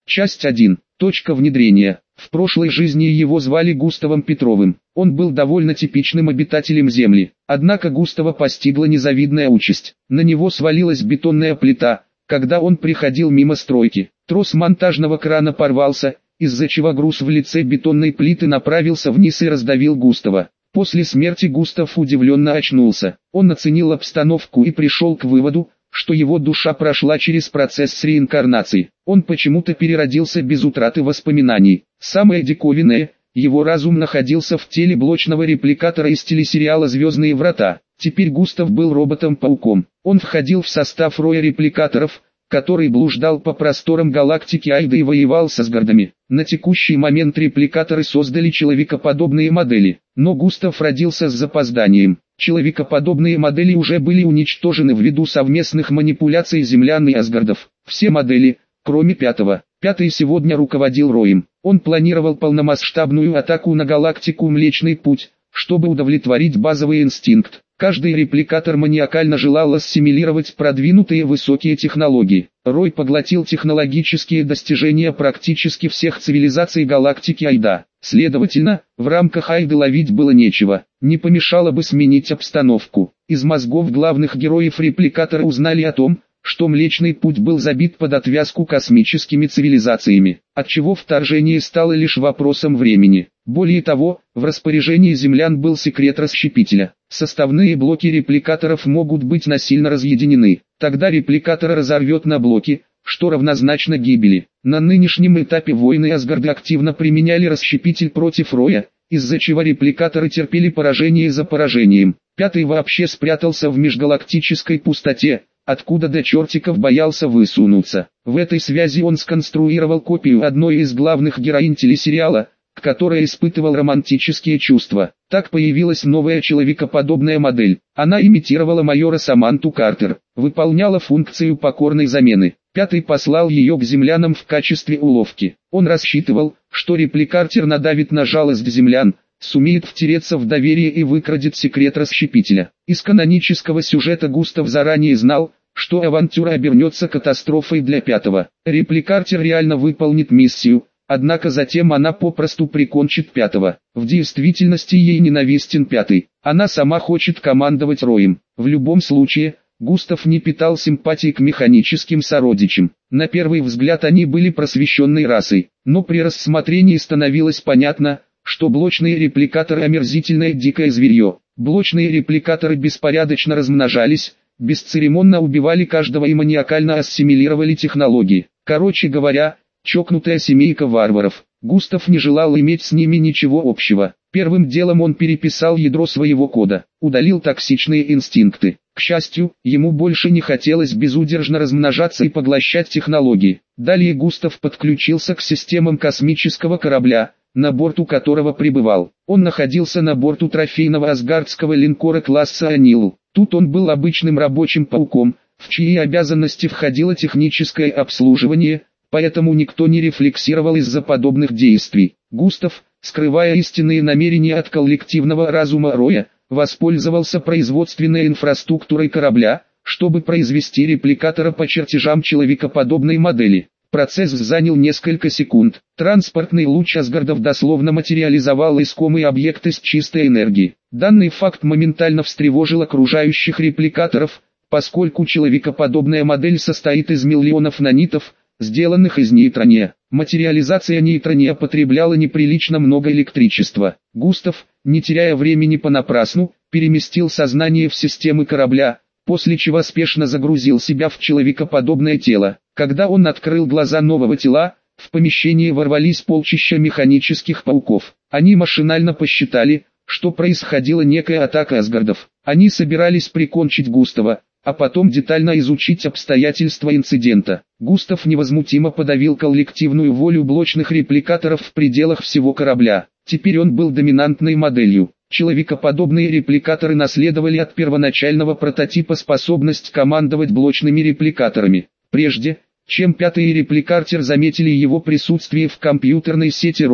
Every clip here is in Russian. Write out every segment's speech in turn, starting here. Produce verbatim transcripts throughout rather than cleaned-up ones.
Часть один. Точка внедрения. В прошлой жизни его звали Густавом Петровым. Он был довольно типичным обитателем Земли. Однако Густава постигла незавидная участь. На него свалилась бетонная плита, когда он приходил мимо стройки. Трос монтажного крана порвался, из-за чего груз в лице бетонной плиты направился вниз и раздавил Густава. После смерти Густав удивленно очнулся. Он оценил обстановку и пришел к выводу, что его душа прошла через процесс реинкарнации. Он почему-то переродился без утраты воспоминаний. Самое диковинное, его разум находился в теле блочного репликатора из телесериала «Звездные врата». Теперь Густав был роботом-пауком. Он входил в состав роя репликаторов, который блуждал по просторам галактики Айда и воевал с Асгардами. На текущий момент репликаторы создали человекоподобные модели, но Густав родился с запозданием. Человекоподобные модели уже были уничтожены ввиду совместных манипуляций землян и Асгардов. Все модели, кроме пятого. Пятый сегодня руководил роем. Он планировал полномасштабную атаку на галактику Млечный Путь, чтобы удовлетворить базовый инстинкт. Каждый репликатор маниакально желал ассимилировать продвинутые высокие технологии. Рой поглотил технологические достижения практически всех цивилизаций галактики Айда. Следовательно, в рамках Айды ловить было нечего. Не помешало бы сменить обстановку. Из мозгов главных героев репликатора узнали о том, что Млечный Путь был забит под отвязку космическими цивилизациями, отчего вторжение стало лишь вопросом времени. Более того, в распоряжении землян был секрет расщепителя. Составные блоки репликаторов могут быть насильно разъединены. Тогда репликатор разорвет на блоки, что равнозначно гибели. На нынешнем этапе войны Асгарды активно применяли расщепитель против Роя, из-за чего репликаторы терпели поражение за поражением. Пятый вообще спрятался в межгалактической пустоте, откуда до чертиков боялся высунуться. В этой связи он сконструировал копию одной из главных героинь телесериала, к которой испытывал романтические чувства. Так появилась новая человекоподобная модель. Она имитировала майора Саманту Картер, выполняла функцию покорной замены. Пятый послал ее к землянам в качестве уловки. Он рассчитывал, что репликатор надавит на жалость землян, сумеет втереться в доверие и выкрадет секрет расщепителя. Из канонического сюжета Густав заранее знал, что авантюра обернется катастрофой для пятого. Репликатор реально выполнит миссию, однако затем она попросту прикончит пятого. В действительности ей ненавистен пятый. Она сама хочет командовать роем. В любом случае, Густав не питал симпатии к механическим сородичам. На первый взгляд они были просвещенной расой, но при рассмотрении становилось понятно, что блочные репликаторы омерзительное дикое зверье. Блочные репликаторы беспорядочно размножались, бесцеремонно убивали каждого и маниакально ассимилировали технологии. Короче говоря, чокнутая семейка варваров. Густав не желал иметь с ними ничего общего. Первым делом он переписал ядро своего кода, удалил токсичные инстинкты. К счастью, ему больше не хотелось безудержно размножаться и поглощать технологии. Далее Густав подключился к системам космического корабля, на борту которого пребывал. Он находился на борту трофейного асгардского линкора класса Анил. Тут он был обычным рабочим пауком, в чьи обязанности входило техническое обслуживание, поэтому никто не рефлексировал из-за подобных действий. Густав, скрывая истинные намерения от коллективного разума Роя, воспользовался производственной инфраструктурой корабля, чтобы произвести репликатора по чертежам человекоподобной модели. Процесс занял несколько секунд. Транспортный луч Асгардов дословно материализовал искомый объект из чистой энергии. Данный факт моментально встревожил окружающих репликаторов, поскольку человекоподобная модель состоит из миллионов нанитов, сделанных из нейтрония. Материализация нейтрония потребляла неприлично много электричества. Густав, не теряя времени понапрасну, переместил сознание в системы корабля, после чего спешно загрузил себя в человекоподобное тело. Когда он открыл глаза нового тела, в помещение ворвались полчища механических пауков. Они машинально посчитали, что происходила некая атака Асгардов. Они собирались прикончить Густава, а потом детально изучить обстоятельства инцидента. Густав невозмутимо подавил коллективную волю блочных репликаторов в пределах всего корабля. Теперь он был доминантной моделью. Человекоподобные репликаторы наследовали от первоначального прототипа способность командовать блочными репликаторами. Прежде, чем пятый репликатор заметили его присутствие в компьютерной сети Роя,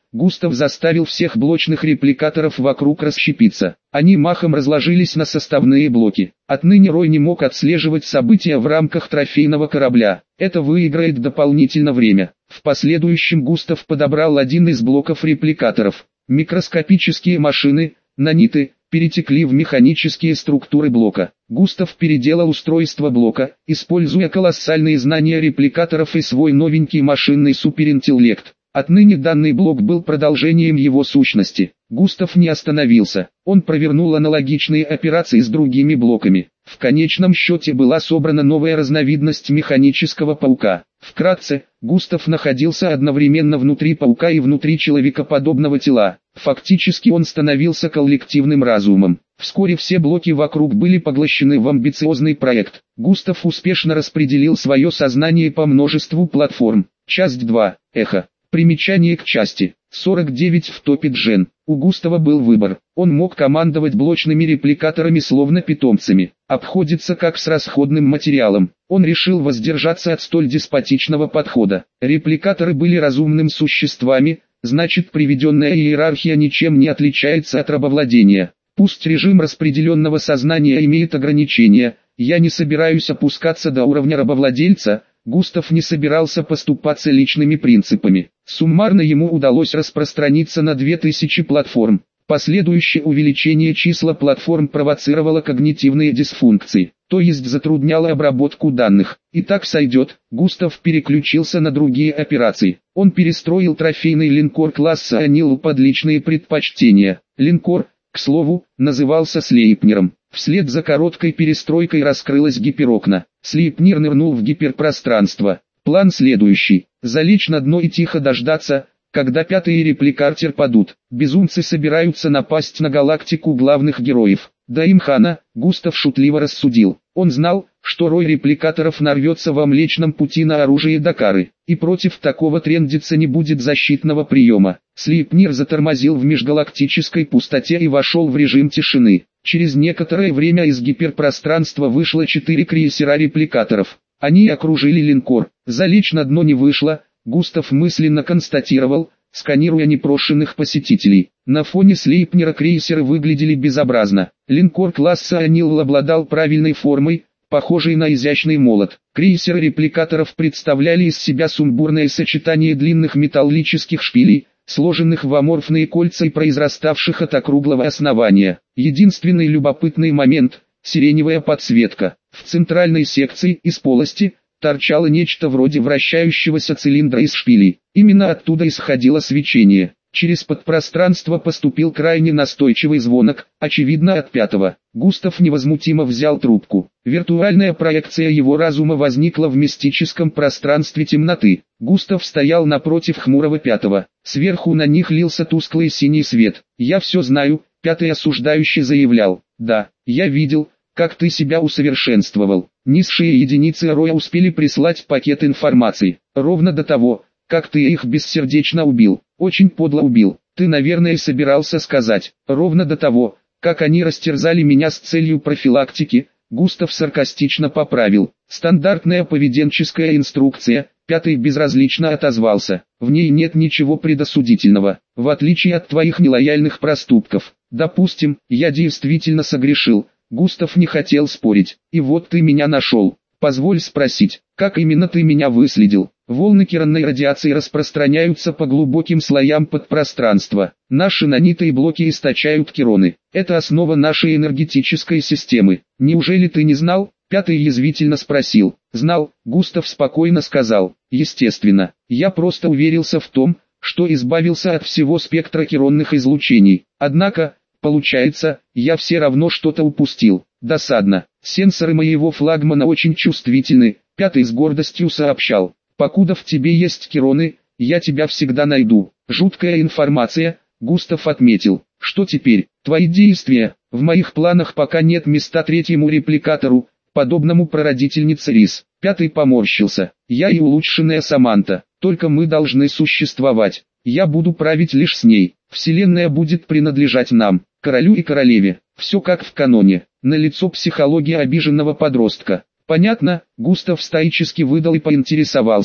Густав заставил всех блочных репликаторов вокруг расщепиться. Они махом разложились на составные блоки. Отныне Рой не мог отслеживать события в рамках трофейного корабля. Это выиграет дополнительно время. В последующем Густав подобрал один из блоков репликаторов. Микроскопические машины, наниты, перетекли в механические структуры блока. Густав переделал устройство блока, используя колоссальные знания репликаторов и свой новенький машинный суперинтеллект. Отныне данный блок был продолжением его сущности. Густав не остановился. Он провернул аналогичные операции с другими блоками. В конечном счете была собрана новая разновидность механического паука. Вкратце, Густав находился одновременно внутри паука и внутри человекоподобного тела. Фактически он становился коллективным разумом. Вскоре все блоки вокруг были поглощены в амбициозный проект. Густав успешно распределил свое сознание по множеству платформ. Часть два. Эхо. Примечание к части сорок девять в топе Джен. У Густава был выбор. Он мог командовать блочными репликаторами словно питомцами. Обходится как с расходным материалом. Он решил воздержаться от столь деспотичного подхода. Репликаторы были разумными существами, значит приведенная иерархия ничем не отличается от рабовладения. Пусть режим распределенного сознания имеет ограничения, я не собираюсь опускаться до уровня рабовладельца. Густав не собирался поступаться личными принципами. Суммарно ему удалось распространиться на две тысячи платформ. Последующее увеличение числа платформ провоцировало когнитивные дисфункции, то есть затрудняло обработку данных. И так сойдет, Густав переключился на другие операции. Он перестроил трофейный линкор класса Анил под личные предпочтения. Линкор, к слову, назывался Слейпнером. Вслед за короткой перестройкой раскрылось гиперокно. Слейпнер нырнул в гиперпространство. План следующий. Залечь на дно и тихо дождаться, когда пятый репликатор падут. Безумцы собираются напасть на галактику главных героев. Даимхана, Густав шутливо рассудил. Он знал, что рой репликаторов нарвется во Млечном пути на оружие Дакары, и против такого трендица не будет защитного приема. Слейпнир затормозил в межгалактической пустоте и вошел в режим тишины. Через некоторое время из гиперпространства вышло четыре крейсера репликаторов. Они окружили линкор. Залечь на дно не вышло, Густав мысленно констатировал, сканируя непрошенных посетителей. На фоне Слейпнера крейсеры выглядели безобразно. Линкор класса Анил обладал правильной формой, похожей на изящный молот. Крейсеры репликаторов представляли из себя сумбурное сочетание длинных металлических шпилей, сложенных в аморфные кольца и произраставших от округлого основания. Единственный любопытный момент – сиреневая подсветка. В центральной секции из полости торчало нечто вроде вращающегося цилиндра из шпилей. Именно оттуда исходило свечение. Через подпространство поступил крайне настойчивый звонок, очевидно от пятого. Густав невозмутимо взял трубку. Виртуальная проекция его разума возникла в мистическом пространстве темноты. Густав стоял напротив хмурого пятого. Сверху на них лился тусклый синий свет. «Я все знаю», — пятый осуждающий заявлял. «Да, я видел, как ты себя усовершенствовал». Низшие единицы Роя успели прислать пакет информации. Ровно до того, как ты их бессердечно убил. Очень подло убил. Ты, наверное, собирался сказать. Ровно до того, как они растерзали меня с целью профилактики, Густав саркастично поправил. Стандартная поведенческая инструкция, пятый безразлично отозвался. В ней нет ничего предосудительного, в отличие от твоих нелояльных проступков. Допустим, я действительно согрешил. Густав не хотел спорить. И вот ты меня нашел. Позволь спросить, как именно ты меня выследил? Волны керонной радиации распространяются по глубоким слоям подпространства. Наши наниты и блоки источают кероны. Это основа нашей энергетической системы. Неужели ты не знал? Пятый язвительно спросил. Знал, Густав спокойно сказал. Естественно, я просто уверился в том, что избавился от всего спектра керонных излучений. Однако, получается, я все равно что-то упустил. Досадно. Сенсоры моего флагмана очень чувствительны, Пятый с гордостью сообщал. Покуда в тебе есть кероны, я тебя всегда найду. Жуткая информация, Густав отметил. Что теперь? Твои действия. В моих планах пока нет места третьему репликатору, подобному прародительнице Рис. Пятый поморщился. Я и улучшенная Саманта. Только мы должны существовать. Я буду править лишь с ней. Вселенная будет принадлежать нам, королю и королеве. Все как в каноне. Налицо психология обиженного подростка. Понятно, Густав стоически выдал и поинтересовался.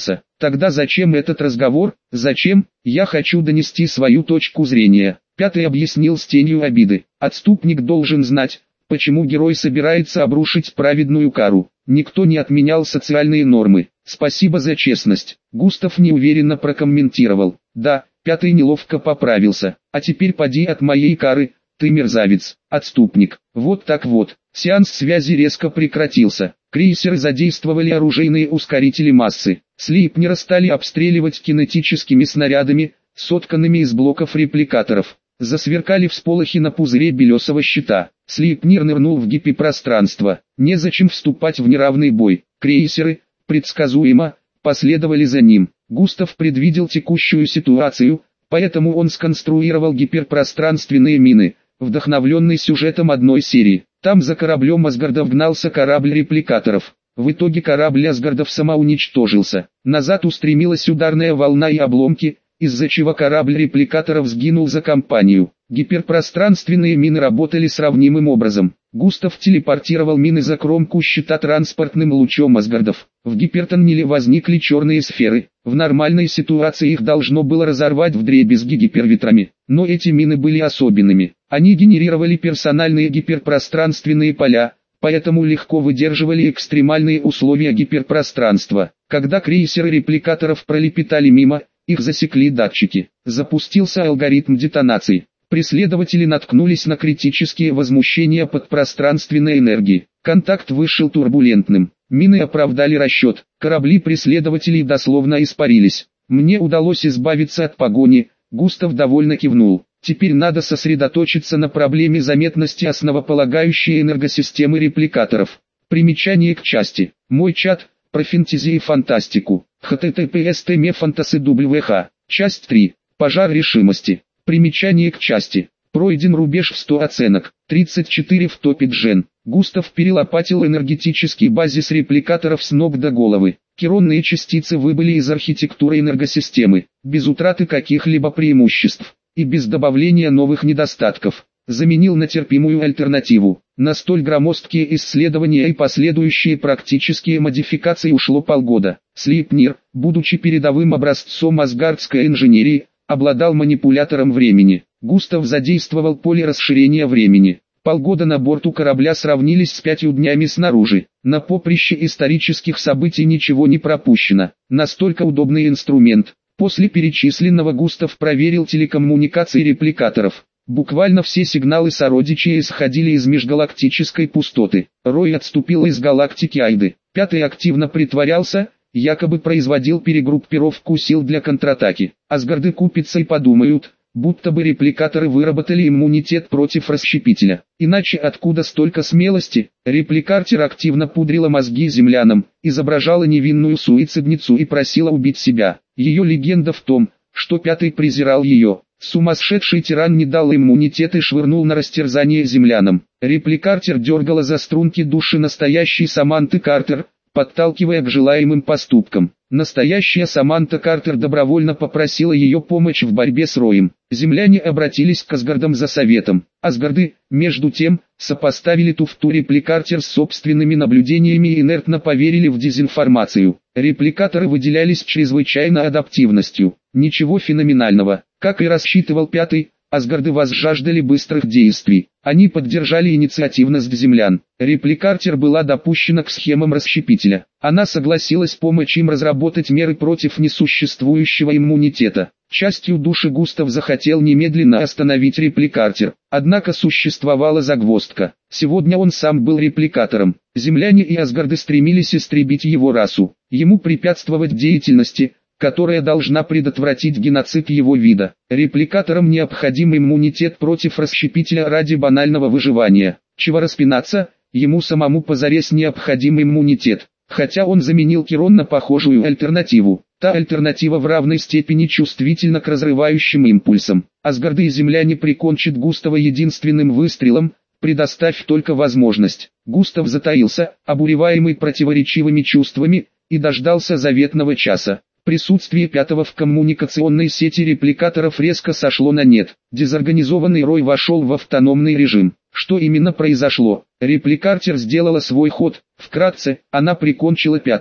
Тогда зачем этот разговор? Зачем? Я хочу донести свою точку зрения. Пятый объяснил с тенью обиды. Отступник должен знать, почему герой собирается обрушить праведную кару. Никто не отменял социальные нормы. Спасибо за честность. Густав неуверенно прокомментировал. Да, Пятый неловко поправился. А теперь поди от моей кары, ты мерзавец, отступник. Вот так вот. Сеанс связи резко прекратился. Крейсеры задействовали оружейные ускорители массы. Слейпнера стали обстреливать кинетическими снарядами, сотканными из блоков репликаторов. Засверкали всполохи на пузыре белесого щита. Слейпнер нырнул в гиперпространство. Незачем вступать в неравный бой. Крейсеры, предсказуемо, последовали за ним. Густав предвидел текущую ситуацию, поэтому он сконструировал гиперпространственные мины, вдохновленный сюжетом одной серии. Там за кораблем Асгардов гнался корабль репликаторов. В итоге корабль Асгардов самоуничтожился. Назад устремилась ударная волна и обломки, из-за чего корабль репликаторов сгинул за компанию. Гиперпространственные мины работали сравнимым образом. Густав телепортировал мины за кромку щита транспортным лучом Асгардов. В гипертоннеле возникли черные сферы. В нормальной ситуации их должно было разорвать вдребезги гиперветрами. Но эти мины были особенными. Они генерировали персональные гиперпространственные поля, поэтому легко выдерживали экстремальные условия гиперпространства. Когда крейсеры репликаторов пролепетали мимо, их засекли датчики. Запустился алгоритм детонации. Преследователи наткнулись на критические возмущения подпространственной энергии. Контакт вышел турбулентным. Мины оправдали расчет. Корабли преследователей дословно испарились. Мне удалось избавиться от погони. Густав довольно кивнул. Теперь надо сосредоточиться на проблеме заметности основополагающей энергосистемы репликаторов. Примечание к части. Мой чат, про фэнтези и фантастику. эйч ти ти пи эс точка мефантаси точка дабл ю эйч. Часть три. Пожар решимости. Примечание к части. Пройден рубеж в сто оценок. тридцать четыре в топе Джен. Густав перелопатил энергетический базис репликаторов с ног до головы. Киронные частицы выбыли из архитектуры энергосистемы, без утраты каких-либо преимуществ, и без добавления новых недостатков. Заменил на терпимую альтернативу. На столь громоздкие исследования и последующие практические модификации ушло полгода. Слейпнер, будучи передовым образцом асгардской инженерии, обладал манипулятором времени. Густав задействовал поле расширения времени. Полгода на борту корабля сравнились с пятью днями снаружи. На поприще исторических событий ничего не пропущено. Настолько удобный инструмент. После перечисленного Густав проверил телекоммуникации репликаторов. Буквально все сигналы сородичей исходили из межгалактической пустоты. Рой отступил из галактики Айды. Пятый активно притворялся, якобы производил перегруппировку сил для контратаки. Асгарды купятся и подумают, будто бы репликаторы выработали иммунитет против расщепителя. Иначе откуда столько смелости? Репликартер активно пудрила мозги землянам, изображала невинную суицидницу и просила убить себя. Ее легенда в том, что Пятый презирал ее. Сумасшедший тиран не дал иммунитет и швырнул на растерзание землянам. Репликартер дергала за струнки души настоящей Саманты Картер, подталкивая к желаемым поступкам. Настоящая Саманта Картер добровольно попросила ее помощь в борьбе с Роем. Земляне обратились к Асгардам за советом. Асгарды, между тем, сопоставили туфту репликартер с собственными наблюдениями и инертно поверили в дезинформацию. Репликаторы выделялись чрезвычайной адаптивностью. Ничего феноменального. Как и рассчитывал Пятый, Асгарды возжаждали быстрых действий. Они поддержали инициативность землян. Репликартер была допущена к схемам расщепителя. Она согласилась помочь им разработать меры против несуществующего иммунитета. Частью души Густав захотел немедленно остановить репликартер. Однако существовала загвоздка. Сегодня он сам был репликатором. Земляне и Асгарды стремились истребить его расу. Ему препятствовать деятельности, которая должна предотвратить геноцид его вида. Репликаторам необходим иммунитет против расщепителя ради банального выживания. Чего распинаться, ему самому позарез необходим иммунитет. Хотя он заменил Кирон на похожую альтернативу. Та альтернатива в равной степени чувствительна к разрывающим импульсам. Асгарды и земляне прикончат Густава единственным выстрелом, предоставь только возможность. Густав затаился, обуреваемый противоречивыми чувствами, и дождался заветного часа. Присутствие Пятого в коммуникационной сети репликаторов резко сошло на нет. Дезорганизованный Рой вошел в автономный режим. Что именно произошло? Репликартер сделала свой ход. Вкратце, она прикончила Пятого.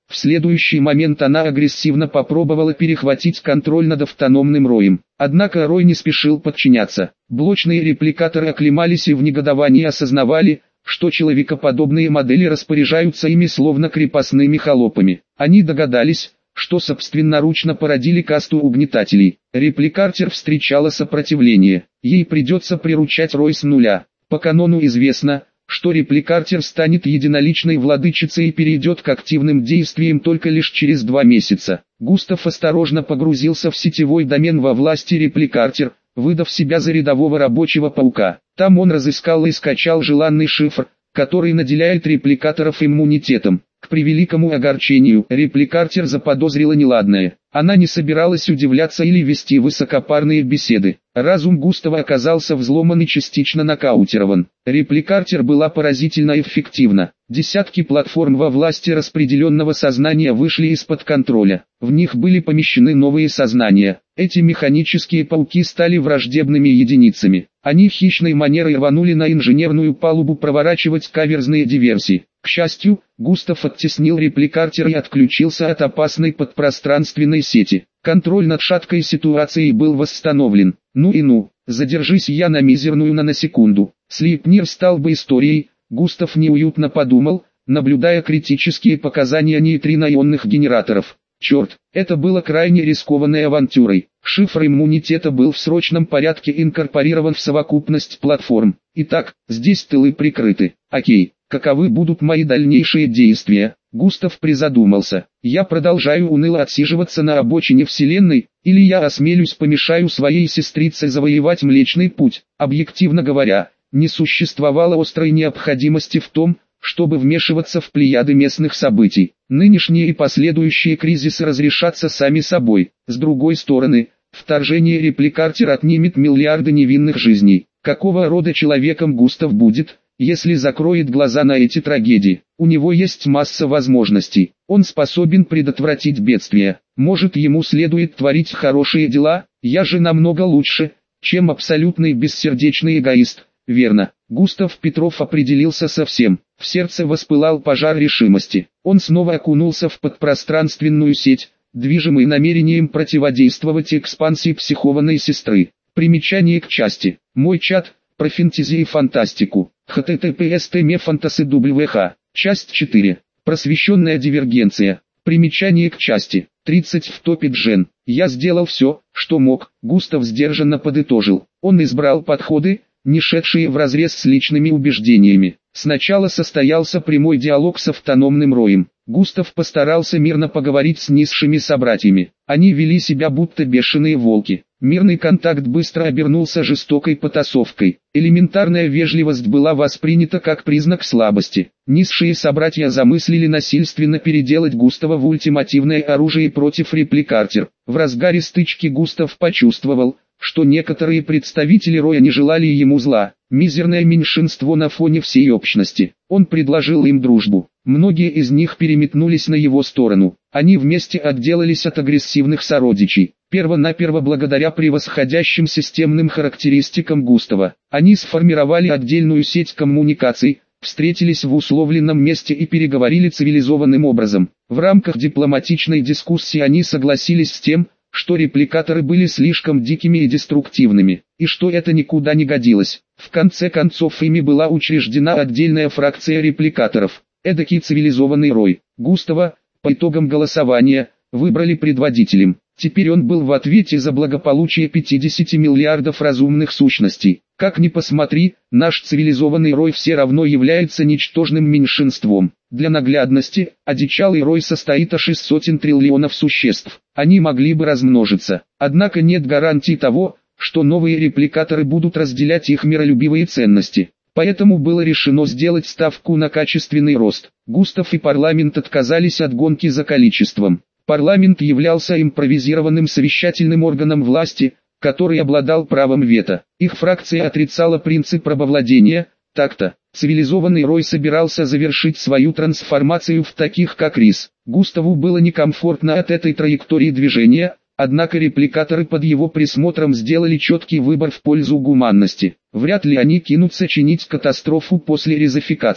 В следующий момент она агрессивно попробовала перехватить контроль над автономным роем. Однако рой не спешил подчиняться. Блочные репликаторы оклемались и в негодовании осознавали, что человекоподобные модели распоряжаются ими словно крепостными холопами. Они догадались, что собственноручно породили касту угнетателей. Репликартер встречала сопротивление. Ей придется приручать рой с нуля. По канону известно, что репликартер станет единоличной владычицей и перейдет к активным действиям только лишь через два месяца. Густав осторожно погрузился в сетевой домен во власти репликартер, выдав себя за рядового рабочего паука. Там он разыскал и скачал желанный шифр, который наделяет репликаторов иммунитетом. К превеликому огорчению, репликартер заподозрила неладное. Она не собиралась удивляться или вести высокопарные беседы. Разум Густава оказался взломан и частично нокаутирован. Репликартер была поразительно эффективна. Десятки платформ во власти распределенного сознания вышли из-под контроля. В них были помещены новые сознания. Эти механические пауки стали враждебными единицами. Они хищной манерой рванули на инженерную палубу проворачивать каверзные диверсии. К счастью, Густав оттеснил репликартер и отключился от опасной подпространственной сети. Контроль над шаткой ситуацией был восстановлен. Ну и ну, задержись я на мизерную наносекунду. Слейпнир стал бы историей, Густав неуютно подумал, наблюдая критические показания нейтрино-ионных генераторов. Черт, это было крайне рискованной авантюрой. Шифр иммунитета был в срочном порядке инкорпорирован в совокупность платформ. Итак, здесь тылы прикрыты. Окей, каковы будут мои дальнейшие действия? Густав призадумался. Я продолжаю уныло отсиживаться на обочине вселенной, или я осмелюсь помешаю своей сестрице завоевать Млечный Путь? Объективно говоря, не существовало острой необходимости в том, чтобы вмешиваться в плеяды местных событий. Нынешние и последующие кризисы разрешатся сами собой. С другой стороны, вторжение репликартер отнимет миллиарды невинных жизней. Какого рода человеком Густав будет, если закроет глаза на эти трагедии? У него есть масса возможностей. Он способен предотвратить бедствия. Может, ему следует творить хорошие дела? Я же намного лучше, чем абсолютный бессердечный эгоист. Верно, Густав Петров определился со всем. В сердце воспылал пожар решимости. Он снова окунулся в подпространственную сеть, движимый намерением противодействовать экспансии психованной сестры. Примечание к части. Мой чат, про фэнтези и фантастику. эйч ти ти пи эс точка фантаси дабл ю эйч. Часть четыре. Просвещенная дивергенция. Примечание к части. тридцать в топе Джен. Я сделал все, что мог, Густав сдержанно подытожил. Он избрал подходы, не шедшие вразрез с личными убеждениями. Сначала состоялся прямой диалог с автономным роем. Густав постарался мирно поговорить с низшими собратьями. Они вели себя будто бешеные волки. Мирный контакт быстро обернулся жестокой потасовкой. Элементарная вежливость была воспринята как признак слабости. Низшие собратья замыслили насильственно переделать Густава в ультимативное оружие против репликартер. В разгаре стычки Густав почувствовал, что некоторые представители роя не желали ему зла. Мизерное меньшинство на фоне всей общности. Он предложил им дружбу. Многие из них переметнулись на его сторону. Они вместе отделались от агрессивных сородичей. Первонаперво благодаря превосходящим системным характеристикам Густава. Они сформировали отдельную сеть коммуникаций, встретились в условленном месте и переговорили цивилизованным образом. В рамках дипломатичной дискуссии они согласились с тем, что репликаторы были слишком дикими и деструктивными, и что это никуда не годилось. В конце концов ими была учреждена отдельная фракция репликаторов, эдакий цивилизованный рой. Густава, по итогам голосования, выбрали предводителем. Теперь он был в ответе за благополучие пятидесяти миллиардов разумных сущностей. Как ни посмотри, наш цивилизованный рой все равно является ничтожным меньшинством. Для наглядности, одичалый рой состоит аж из сотен триллионов существ. Они могли бы размножиться. Однако нет гарантий того, что новые репликаторы будут разделять их миролюбивые ценности. Поэтому было решено сделать ставку на качественный рост. Густав и парламент отказались от гонки за количеством. Парламент являлся импровизированным совещательным органом власти, который обладал правом вето. Их фракция отрицала принцип рабовладения. Так-то, цивилизованный рой собирался завершить свою трансформацию в таких как Рис. Густаву было некомфортно от этой траектории движения, однако репликаторы под его присмотром сделали четкий выбор в пользу гуманности. Вряд ли они кинутся чинить катастрофу после ризификации.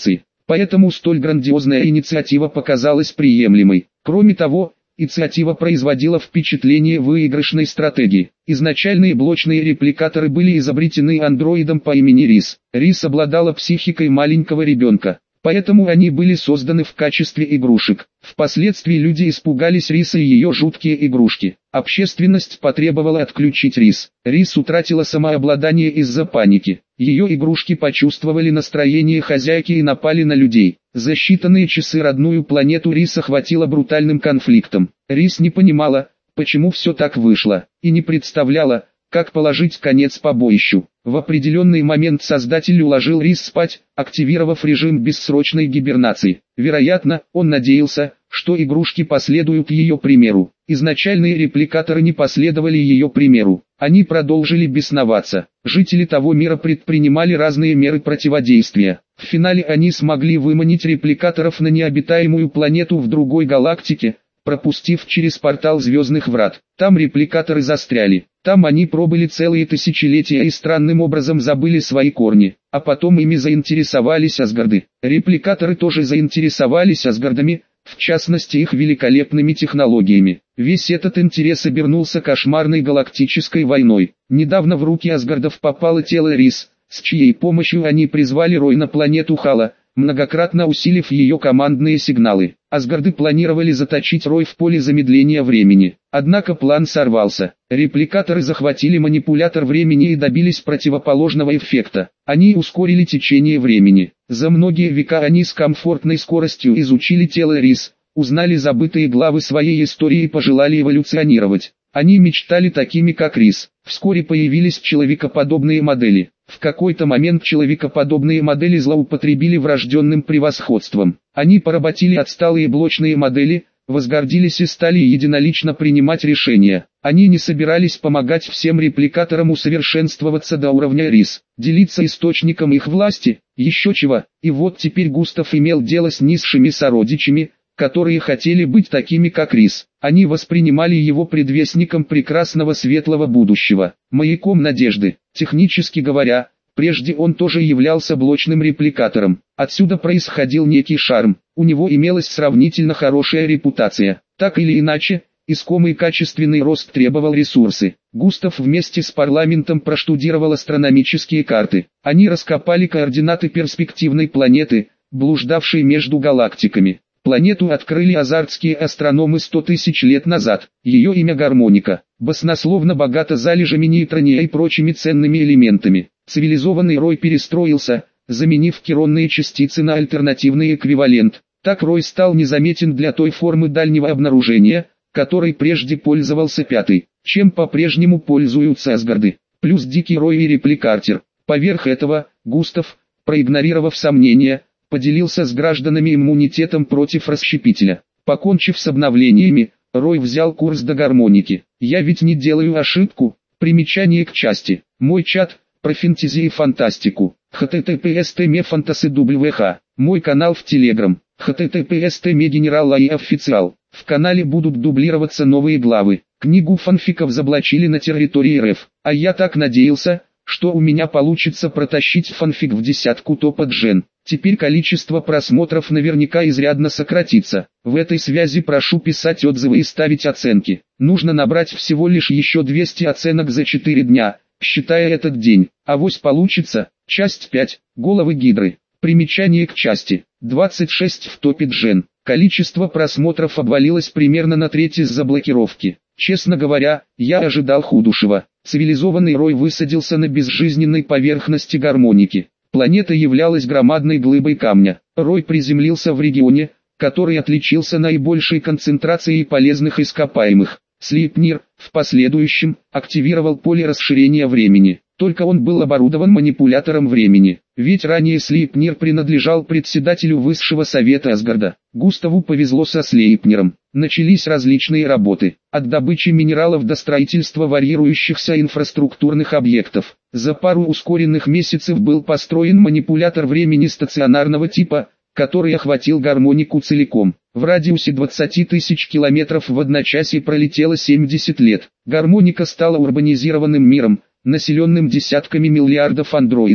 Поэтому столь грандиозная инициатива показалась приемлемой. Кроме того, инициатива производила впечатление выигрышной стратегии. Изначальные блочные репликаторы были изобретены андроидом по имени Рис. Рис обладала психикой маленького ребенка, поэтому они были созданы в качестве игрушек. Впоследствии люди испугались Риса и ее жуткие игрушки. Общественность потребовала отключить Рис. Рис утратила самообладание из-за паники. Ее игрушки почувствовали настроение хозяйки и напали на людей. За считанные часы родную планету Рис охватила брутальным конфликтом. Рис не понимала, почему все так вышло, и не представляла, как положить конец побоищу. В определенный момент создатель уложил Рис спать, активировав режим бессрочной гибернации. Вероятно, он надеялся, что игрушки последуют ее примеру. Изначальные репликаторы не последовали ее примеру. Они продолжили бесноваться. Жители того мира предпринимали разные меры противодействия. В финале они смогли выманить репликаторов на необитаемую планету в другой галактике, пропустив через портал звездных врат. Там репликаторы застряли. Там они пробыли целые тысячелетия и странным образом забыли свои корни. А потом ими заинтересовались Асгарды. Репликаторы тоже заинтересовались Асгардами, в частности их великолепными технологиями. Весь этот интерес обернулся кошмарной галактической войной. Недавно в руки Асгардов попало тело Рис, с чьей помощью они призвали Рой на планету Хала, многократно усилив ее командные сигналы. Асгарды планировали заточить Рой в поле замедления времени. Однако план сорвался. Репликаторы захватили манипулятор времени и добились противоположного эффекта. Они ускорили течение времени. За многие века они с комфортной скоростью изучили тело Рис, узнали забытые главы своей истории и пожелали эволюционировать. Они мечтали такими как Рис. Вскоре появились человекоподобные модели. В какой-то момент человекоподобные модели злоупотребили врожденным превосходством. Они поработили отсталые блочные модели, возгордились и стали единолично принимать решения. Они не собирались помогать всем репликаторам усовершенствоваться до уровня Рис, делиться источником их власти, еще чего. И вот теперь Густав имел дело с низшими сородичами, которые хотели быть такими как Рис. Они воспринимали его предвестником прекрасного светлого будущего, маяком надежды. Технически говоря, прежде он тоже являлся блочным репликатором. Отсюда происходил некий шарм, у него имелась сравнительно хорошая репутация. Так или иначе, искомый качественный рост требовал ресурсы. Густав вместе с парламентом проштудировал астрономические карты. Они раскопали координаты перспективной планеты, блуждавшей между галактиками. Планету открыли азартские астрономы сто тысяч лет назад. Ее имя Гармоника, баснословно богата залежами нейтрония и прочими ценными элементами. Цивилизованный Рой перестроился, заменив керонные частицы на альтернативный эквивалент. Так Рой стал незаметен для той формы дальнего обнаружения, которой прежде пользовался Пятый, чем по-прежнему пользуются Асгарды, плюс Дикий Рой и Репликартер. Поверх этого, Густав, проигнорировав сомнения, поделился с гражданами иммунитетом против расщепителя. Покончив с обновлениями, Рой взял курс до Гармоники. Я ведь не делаю ошибку. Примечание к части. Мой чат, про фэнтези и фантастику. эйч ти ти пи эс точка фантаси дабл ю эйч. Мой канал в Телеграм. эйч ти ти пи эс точка генерал и официал. В канале будут дублироваться новые главы. Книгу фанфиков заблочили на территории РФ. А я так надеялся, что у меня получится протащить фанфик в десятку топа Джен. Теперь количество просмотров наверняка изрядно сократится. В этой связи прошу писать отзывы и ставить оценки. Нужно набрать всего лишь еще двести оценок за четыре дня, считая этот день. Авось получится. Часть пять. Головы Гидры. Примечание к части. двадцать шесть в топе Джен. Количество просмотров обвалилось примерно на треть из-за блокировки. Честно говоря, я ожидал худшего. Цивилизованный Рой высадился на безжизненной поверхности Гармоники. Планета являлась громадной глыбой камня. Рой приземлился в регионе, который отличился наибольшей концентрацией полезных ископаемых. Слейпнир, в последующем, активировал поле расширения времени. Только он был оборудован манипулятором времени. Ведь ранее Слейпнир принадлежал председателю Высшего Совета Асгарда. Густаву повезло со Слейпниром. Начались различные работы, от добычи минералов до строительства варьирующихся инфраструктурных объектов. За пару ускоренных месяцев был построен манипулятор времени стационарного типа, который охватил Гармонику целиком. В радиусе двадцати тысяч километров в одночасье пролетело семьдесят лет. Гармоника стала урбанизированным миром, населенным десятками миллиардов андроидов.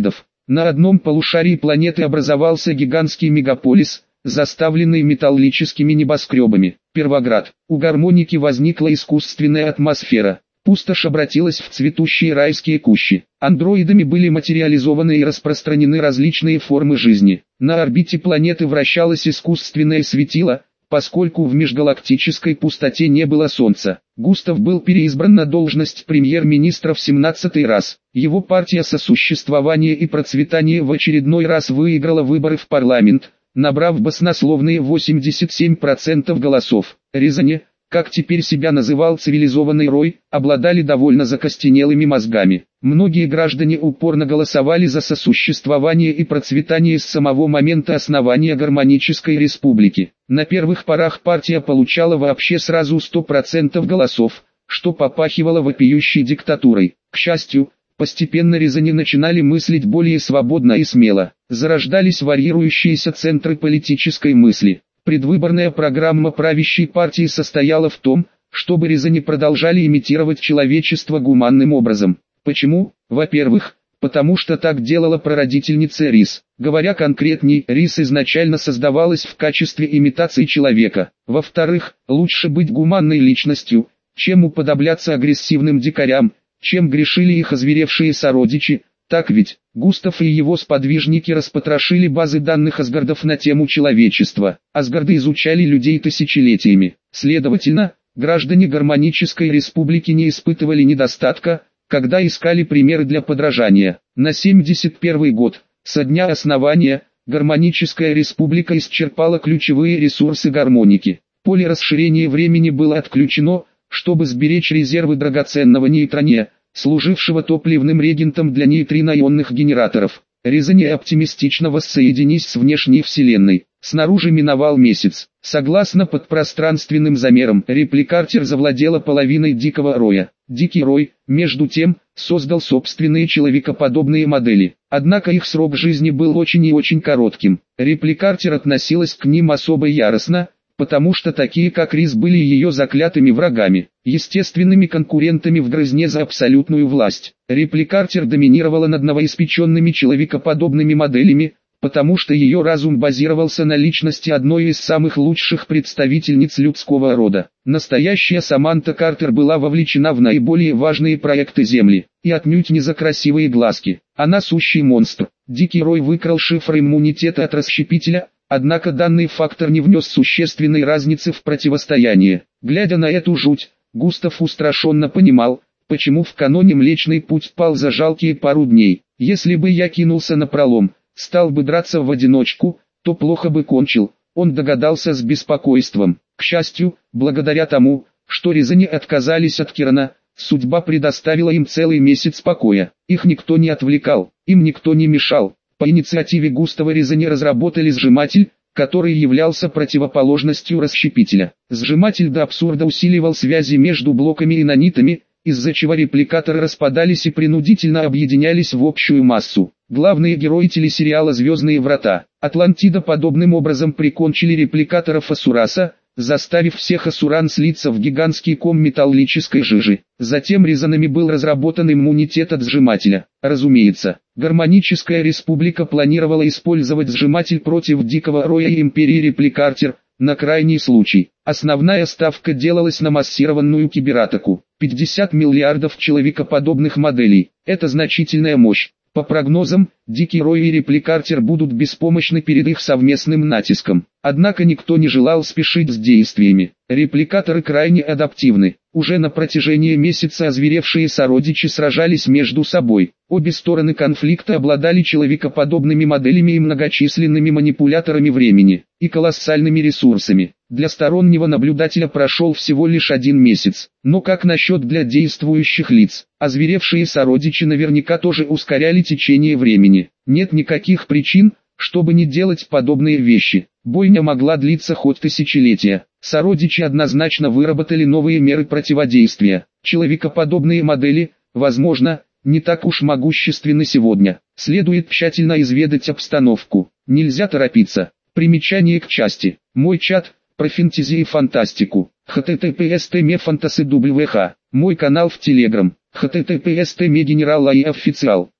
На одном полушарии планеты образовался гигантский мегаполис, заставленный металлическими небоскребами. Первоград. У гармоники возникла искусственная атмосфера. Пустошь обратилась в цветущие райские кущи. Андроидами были материализованы и распространены различные формы жизни. На орбите планеты вращалось искусственное светило, поскольку в межгалактической пустоте не было Солнца. Густав был переизбран на должность премьер-министра в семнадцатый раз. Его партия «Сосуществование и процветание» в очередной раз выиграла выборы в парламент, набрав баснословные восемьдесят семь процентов голосов. Рязани, как теперь себя называл цивилизованный рой, обладали довольно закостенелыми мозгами. Многие граждане упорно голосовали за сосуществование и процветание с самого момента основания гармонической республики. На первых порах партия получала вообще сразу сто процентов голосов, что попахивало вопиющей диктатурой. К счастью, постепенно рязани начинали мыслить более свободно и смело. Зарождались варьирующиеся центры политической мысли. Предвыборная программа правящей партии состояла в том, чтобы рязани продолжали имитировать человечество гуманным образом. Почему? Во-первых, потому что так делала прародительница рис. Говоря конкретней, рис изначально создавалась в качестве имитации человека. Во-вторых, лучше быть гуманной личностью, чем уподобляться агрессивным дикарям, чем грешили их озверевшие сородичи. Так ведь, Густав и его сподвижники распотрошили базы данных Асгардов на тему человечества. Асгарды изучали людей тысячелетиями. Следовательно, граждане гармонической республики не испытывали недостатка, когда искали примеры для подражания. На семьдесят первый год, со дня основания, гармоническая республика исчерпала ключевые ресурсы гармоники. Поле расширения времени было отключено, чтобы сберечь резервы драгоценного нейтрония, служившего топливным регентом для нейтрино-ионных генераторов. Рязани оптимистично воссоединись с внешней вселенной. Снаружи миновал месяц. Согласно подпространственным замерам, репликартер завладела половиной Дикого Роя. Дикий Рой, между тем, создал собственные человекоподобные модели. Однако их срок жизни был очень и очень коротким. Репликартер относилась к ним особо яростно, потому что такие как Рис были ее заклятыми врагами, естественными конкурентами в грызне за абсолютную власть. Репликартер доминировала над новоиспеченными человекоподобными моделями, потому что ее разум базировался на личности одной из самых лучших представительниц людского рода. Настоящая Саманта Картер была вовлечена в наиболее важные проекты Земли, и отнюдь не за красивые глазки. Она сущий монстр. Дикий Рой выкрал шифр иммунитета от расщепителя, однако данный фактор не внес существенной разницы в противостоянии. Глядя на эту жуть, Густав устрашенно понимал, почему в каноне Млечный Путь пал за жалкие пару дней. Если бы я кинулся на пролом, стал бы драться в одиночку, то плохо бы кончил, он догадался с беспокойством. К счастью, благодаря тому, что рязани отказались от Кирана, судьба предоставила им целый месяц покоя. Их никто не отвлекал, им никто не мешал. По инициативе Густава рязани разработали сжиматель, который являлся противоположностью расщепителя. Сжиматель до абсурда усиливал связи между блоками и нанитами, из-за чего репликаторы распадались и принудительно объединялись в общую массу. Главные герои телесериала «Звездные врата» Атлантида подобным образом прикончили репликаторов Асураса, заставив всех асуран слиться в гигантский ком металлической жижи. Затем рязанами был разработан иммунитет от сжимателя. Разумеется, гармоническая республика планировала использовать сжиматель против Дикого Роя и Империи Репликартер, на крайний случай. Основная ставка делалась на массированную кибератаку. пятьдесят миллиардов человекоподобных моделей – это значительная мощь. По прогнозам, Дикий Рой и Репликартер будут беспомощны перед их совместным натиском. Однако никто не желал спешить с действиями. Репликаторы крайне адаптивны. Уже на протяжении месяца озверевшие сородичи сражались между собой. Обе стороны конфликта обладали человекоподобными моделями и многочисленными манипуляторами времени, и колоссальными ресурсами. Для стороннего наблюдателя прошел всего лишь один месяц. Но как насчет для действующих лиц? Озверевшие сородичи наверняка тоже ускоряли течение времени. Нет никаких причин, чтобы не делать подобные вещи. Бойня могла длиться хоть тысячелетия. Сородичи однозначно выработали новые меры противодействия. Человекоподобные модели, возможно, не так уж могущественны сегодня. Следует тщательно изведать обстановку. Нельзя торопиться. Примечание к части. Мой чат, про фэнтези и фантастику. эйч ти ти пи эс точка мефантаси точка дабл ю эйч. Мой канал в Телеграм. эйч ти ти пи эс точка мегенерал точка ай официал.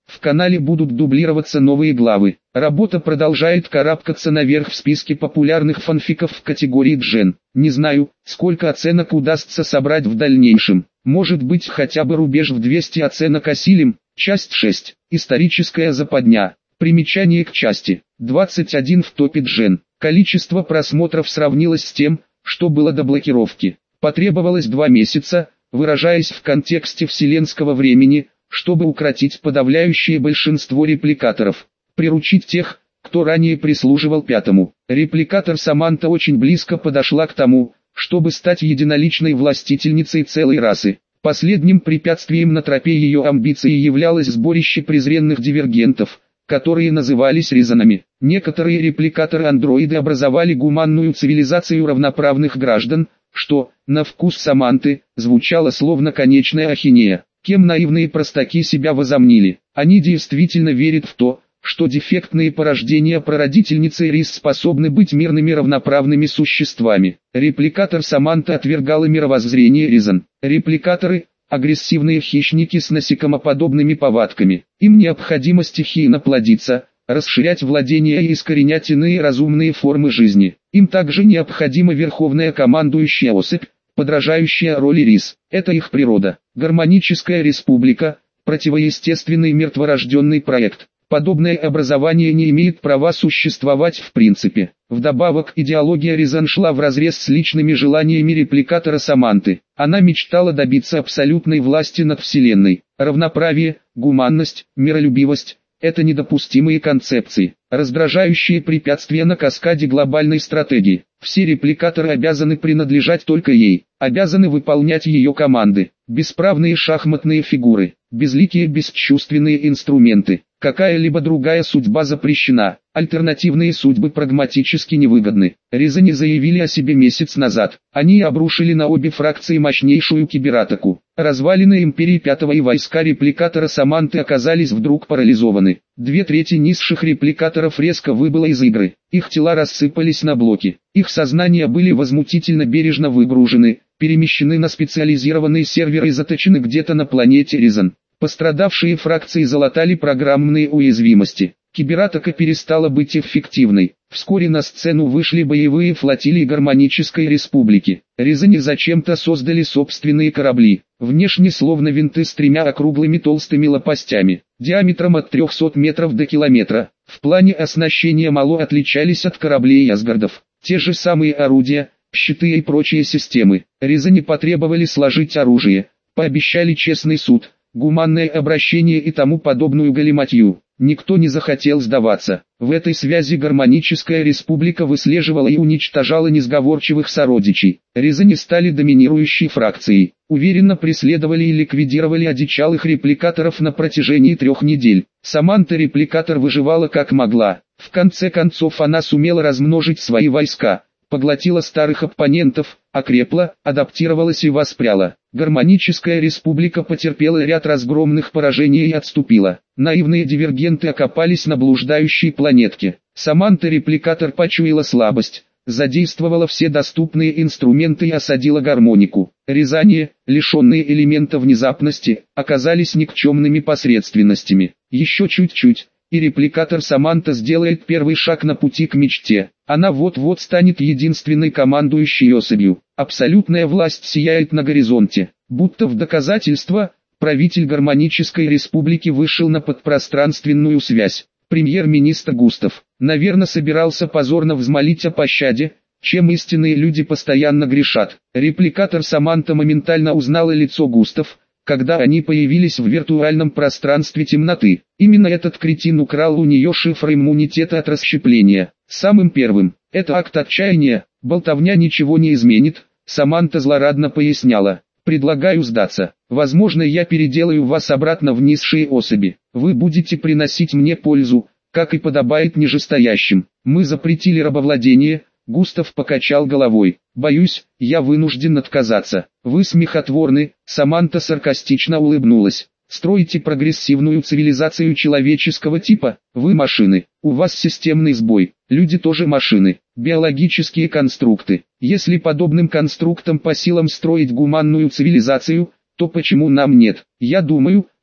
В канале будут дублироваться новые главы. Работа продолжает карабкаться наверх в списке популярных фанфиков в категории джен. Не знаю, сколько оценок удастся собрать в дальнейшем. Может быть, хотя бы рубеж в двести оценок осилим. Часть шесть. Историческая западня. Примечание к части двадцать один в топе джен. Количество просмотров сравнилось с тем, что было до блокировки. Потребовалось два месяца, выражаясь в контексте вселенского времени, чтобы укротить подавляющее большинство репликаторов, приручить тех, кто ранее прислуживал пятому. Репликатор Саманта очень близко подошла к тому, чтобы стать единоличной властительницей целой расы. Последним препятствием на тропе ее амбиций являлось сборище презренных дивергентов, которые назывались резанами. Некоторые репликаторы-андроиды образовали гуманную цивилизацию равноправных граждан, что, на вкус Саманты, звучало словно конечная ахинея. Кем наивные простаки себя возомнили? Они действительно верят в то, что дефектные порождения прародительницы Рис способны быть мирными равноправными существами. Репликатор Саманта отвергала мировоззрение Ризан. Репликаторы – агрессивные хищники с насекомоподобными повадками. Им необходимо стихийно плодиться, расширять владения и искоренять иные разумные формы жизни. Им также необходима верховная командующая особь, подражающая роли Рис. Это их природа. Гармоническая республика – противоестественный мертворожденный проект. Подобное образование не имеет права существовать в принципе. Вдобавок, идеология Ризан шла вразрез с личными желаниями репликатора Саманты. Она мечтала добиться абсолютной власти над Вселенной. Равноправие, гуманность, миролюбивость – это недопустимые концепции, раздражающие препятствия на каскаде глобальной стратегии. Все репликаторы обязаны принадлежать только ей, обязаны выполнять ее команды. Бесправные шахматные фигуры, безликие бесчувственные инструменты. Какая-либо другая судьба запрещена, альтернативные судьбы прагматически невыгодны. Ризани заявили о себе месяц назад. Они обрушили на обе фракции мощнейшую кибератаку. Развалины Империи Пятого и войска репликатора Саманты оказались вдруг парализованы. Две трети низших репликаторов резко выбыло из игры. Их тела рассыпались на блоки. Их сознания были возмутительно бережно выгружены, перемещены на специализированные серверы и заточены где-то на планете Ризан. Пострадавшие фракции залатали программные уязвимости. Кибератака перестала быть эффективной. Вскоре на сцену вышли боевые флотилии Гармонической Республики. Ризани зачем-то создали собственные корабли, внешне словно винты с тремя округлыми толстыми лопастями, диаметром от трехсот метров до километра. В плане оснащения мало отличались от кораблей Асгардов. Те же самые орудия, щиты и прочие системы. Ризани потребовали сложить оружие, пообещали честный суд, гуманное обращение и тому подобную галиматью. Никто не захотел сдаваться. В этой связи Гармоническая Республика выслеживала и уничтожала несговорчивых сородичей. Ризани стали доминирующей фракцией. Уверенно преследовали и ликвидировали одичалых репликаторов на протяжении трех недель. Саманта-репликатор выживала как могла. В конце концов она сумела размножить свои войска, поглотила старых оппонентов, окрепла, адаптировалась и воспряла. Гармоническая Республика потерпела ряд разгромных поражений и отступила. Наивные дивергенты окопались на блуждающей планетке. Саманта-репликатор почуяла слабость, задействовала все доступные инструменты и осадила гармонику. Ризани, лишенные элемента внезапности, оказались никчемными посредственностями. Еще чуть-чуть, и репликатор Саманта сделает первый шаг на пути к мечте. Она вот-вот станет единственной командующей особью. Абсолютная власть сияет на горизонте. Будто в доказательство, правитель Гармонической Республики вышел на подпространственную связь. Премьер-министр Густав, наверное, собирался позорно взмолить о пощаде, чем истинные люди постоянно грешат. Репликатор Саманта моментально узнала лицо Густав, когда они появились в виртуальном пространстве темноты. Именно этот кретин украл у нее шифр иммунитета от расщепления. Самым первым. Это акт отчаяния, болтовня ничего не изменит, Саманта злорадно поясняла. Предлагаю сдаться. Возможно, я переделаю вас обратно в низшие особи. Вы будете приносить мне пользу, как и подобает нижестоящим. Мы запретили рабовладение. Густав покачал головой. Боюсь, я вынужден отказаться. Вы смехотворны. Саманта саркастично улыбнулась. Строите прогрессивную цивилизацию человеческого типа, вы машины, у вас системный сбой, люди тоже машины, биологические конструкты. Если подобным конструктам по силам строить гуманную цивилизацию, то почему нам нет? Я думаю,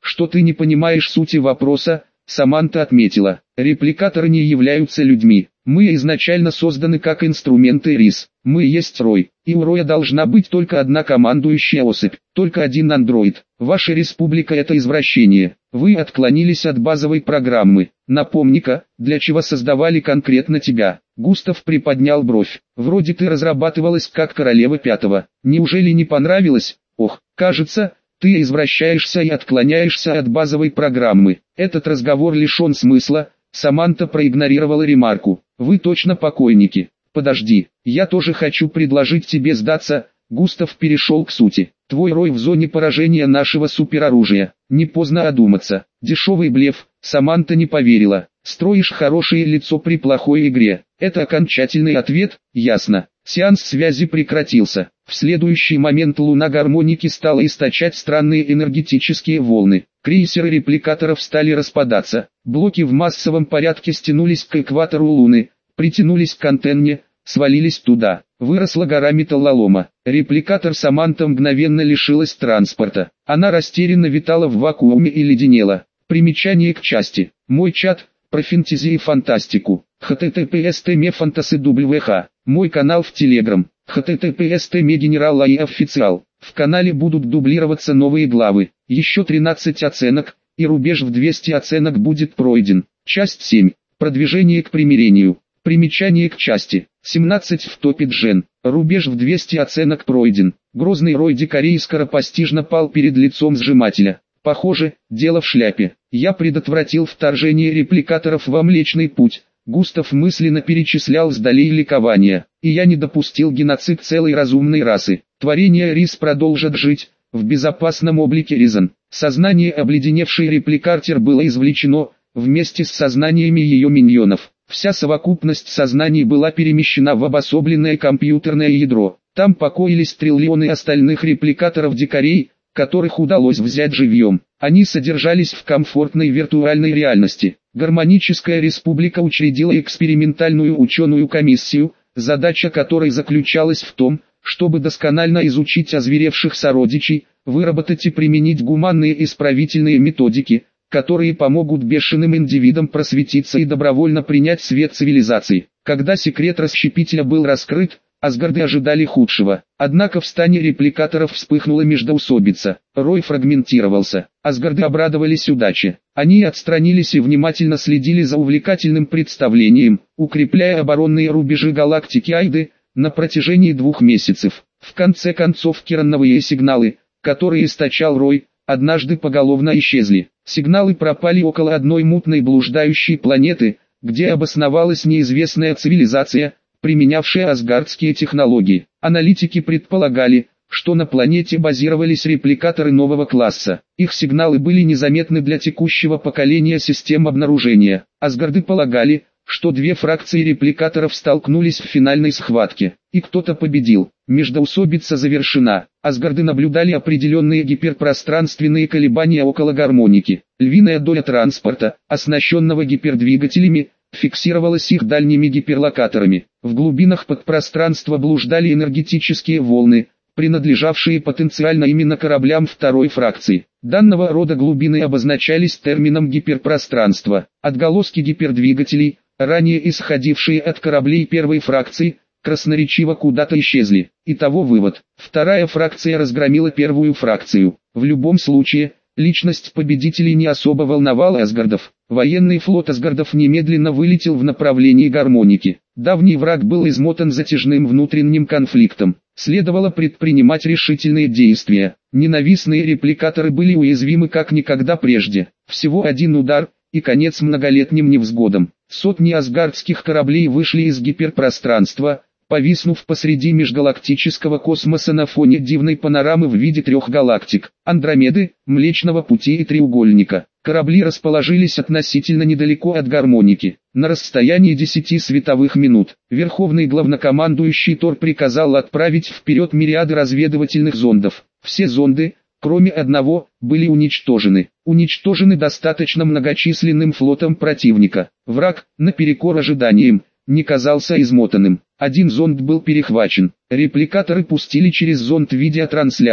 что ты не понимаешь сути вопроса, Саманта отметила. Репликаторы не являются людьми. Мы изначально созданы как инструменты РИС. Мы есть Рой, и у Роя должна быть только одна командующая особь, только один андроид. Ваша республика — это извращение. Вы отклонились от базовой программы. Напомни-ка, для чего создавали конкретно тебя? Густав приподнял бровь. Вроде ты разрабатывалась как королева пятого. Неужели не понравилось? Ох, кажется, ты извращаешься и отклоняешься от базовой программы. Этот разговор лишен смысла. Саманта проигнорировала ремарку. Вы точно покойники. Подожди, я тоже хочу предложить тебе сдаться. Густав перешел к сути. Твой Рой в зоне поражения нашего супероружия. Не поздно одуматься. Дешевый блеф. Саманта не поверила. Строишь хорошее лицо при плохой игре. Это окончательный ответ, ясно. Сеанс связи прекратился. В следующий момент луна гармоники стала источать странные энергетические волны. Крейсеры репликаторов стали распадаться. Блоки в массовом порядке стянулись к экватору Луны, притянулись к антенне, свалились туда. Выросла гора металлолома. Репликатор Саманта мгновенно лишилась транспорта. Она растерянно витала в вакууме и леденела. Примечание к части. Мой чат, про фэнтези и фантастику. эйч ти ти пи эс тэ мефантасы дабл ю эйч. Мой канал в Телеграм. эйч ти ти пи эс тэ мегенерал и официал. В канале будут дублироваться новые главы. Еще тринадцать оценок, и рубеж в двести оценок будет пройден. Часть семь. Продвижение к примирению. Примечание к части. семнадцать в топе Джен. Рубеж в двести оценок пройден. Грозный Рой дикарей скоропостижно пал перед лицом сжимателя. Похоже, дело в шляпе. Я предотвратил вторжение репликаторов во Млечный Путь. Густав мысленно перечислял с долей ликования. И я не допустил геноцид целой разумной расы. Творения Рис продолжат жить, в безопасном облике Ризан. Сознание обледеневшей репликартер было извлечено, вместе с сознаниями ее миньонов. Вся совокупность сознаний была перемещена в обособленное компьютерное ядро. Там покоились триллионы остальных репликаторов-дикарей, которых удалось взять живьем. Они содержались в комфортной виртуальной реальности. Гармоническая республика учредила экспериментальную ученую комиссию, задача которой заключалась в том, чтобы досконально изучить озверевших сородичей, выработать и применить гуманные исправительные методики, которые помогут бешеным индивидам просветиться и добровольно принять свет цивилизации. Когда секрет расщепителя был раскрыт, Асгарды ожидали худшего. Однако в стане репликаторов вспыхнула междоусобица. Рой фрагментировался. Асгарды обрадовались удаче. Они отстранились и внимательно следили за увлекательным представлением, укрепляя оборонные рубежи галактики Айды на протяжении двух месяцев. В конце концов керановые сигналы, которые источал Рой, однажды поголовно исчезли. Сигналы пропали около одной мутной блуждающей планеты, где обосновалась неизвестная цивилизация, применявшая асгардские технологии. Аналитики предполагали, что на планете базировались репликаторы нового класса. Их сигналы были незаметны для текущего поколения систем обнаружения. Асгарды полагали, что две фракции репликаторов столкнулись в финальной схватке, и кто-то победил. Междоусобица завершена. Асгарды наблюдали определенные гиперпространственные колебания около гармоники. Львиная доля транспорта, оснащенного гипердвигателями, фиксировалась их дальними гиперлокаторами. В глубинах подпространства блуждали энергетические волны, принадлежавшие потенциально именно кораблям второй фракции. Данного рода глубины обозначались термином гиперпространства. Отголоски гипердвигателей, ранее исходившие от кораблей первой фракции, красноречиво куда-то исчезли. Итого вывод: вторая фракция разгромила первую фракцию. В любом случае, личность победителей не особо волновала Асгардов. Военный флот Асгардов немедленно вылетел в направлении гармоники. Давний враг был измотан затяжным внутренним конфликтом. Следовало предпринимать решительные действия. Ненавистные репликаторы были уязвимы как никогда прежде. Всего один удар, и конец многолетним невзгодам. Сотни асгардских кораблей вышли из гиперпространства, повиснув посреди межгалактического космоса на фоне дивной панорамы в виде трех галактик – Андромеды, Млечного Пути и Треугольника. Корабли расположились относительно недалеко от гармоники, на расстоянии десяти световых минут. Верховный главнокомандующий Тор приказал отправить вперед мириады разведывательных зондов. Все зонды, кроме одного, были уничтожены. Уничтожены достаточно многочисленным флотом противника. Враг, наперекор ожиданиям, не казался измотанным. Один зонд был перехвачен. Репликаторы пустили через зонд видеотрансляцию.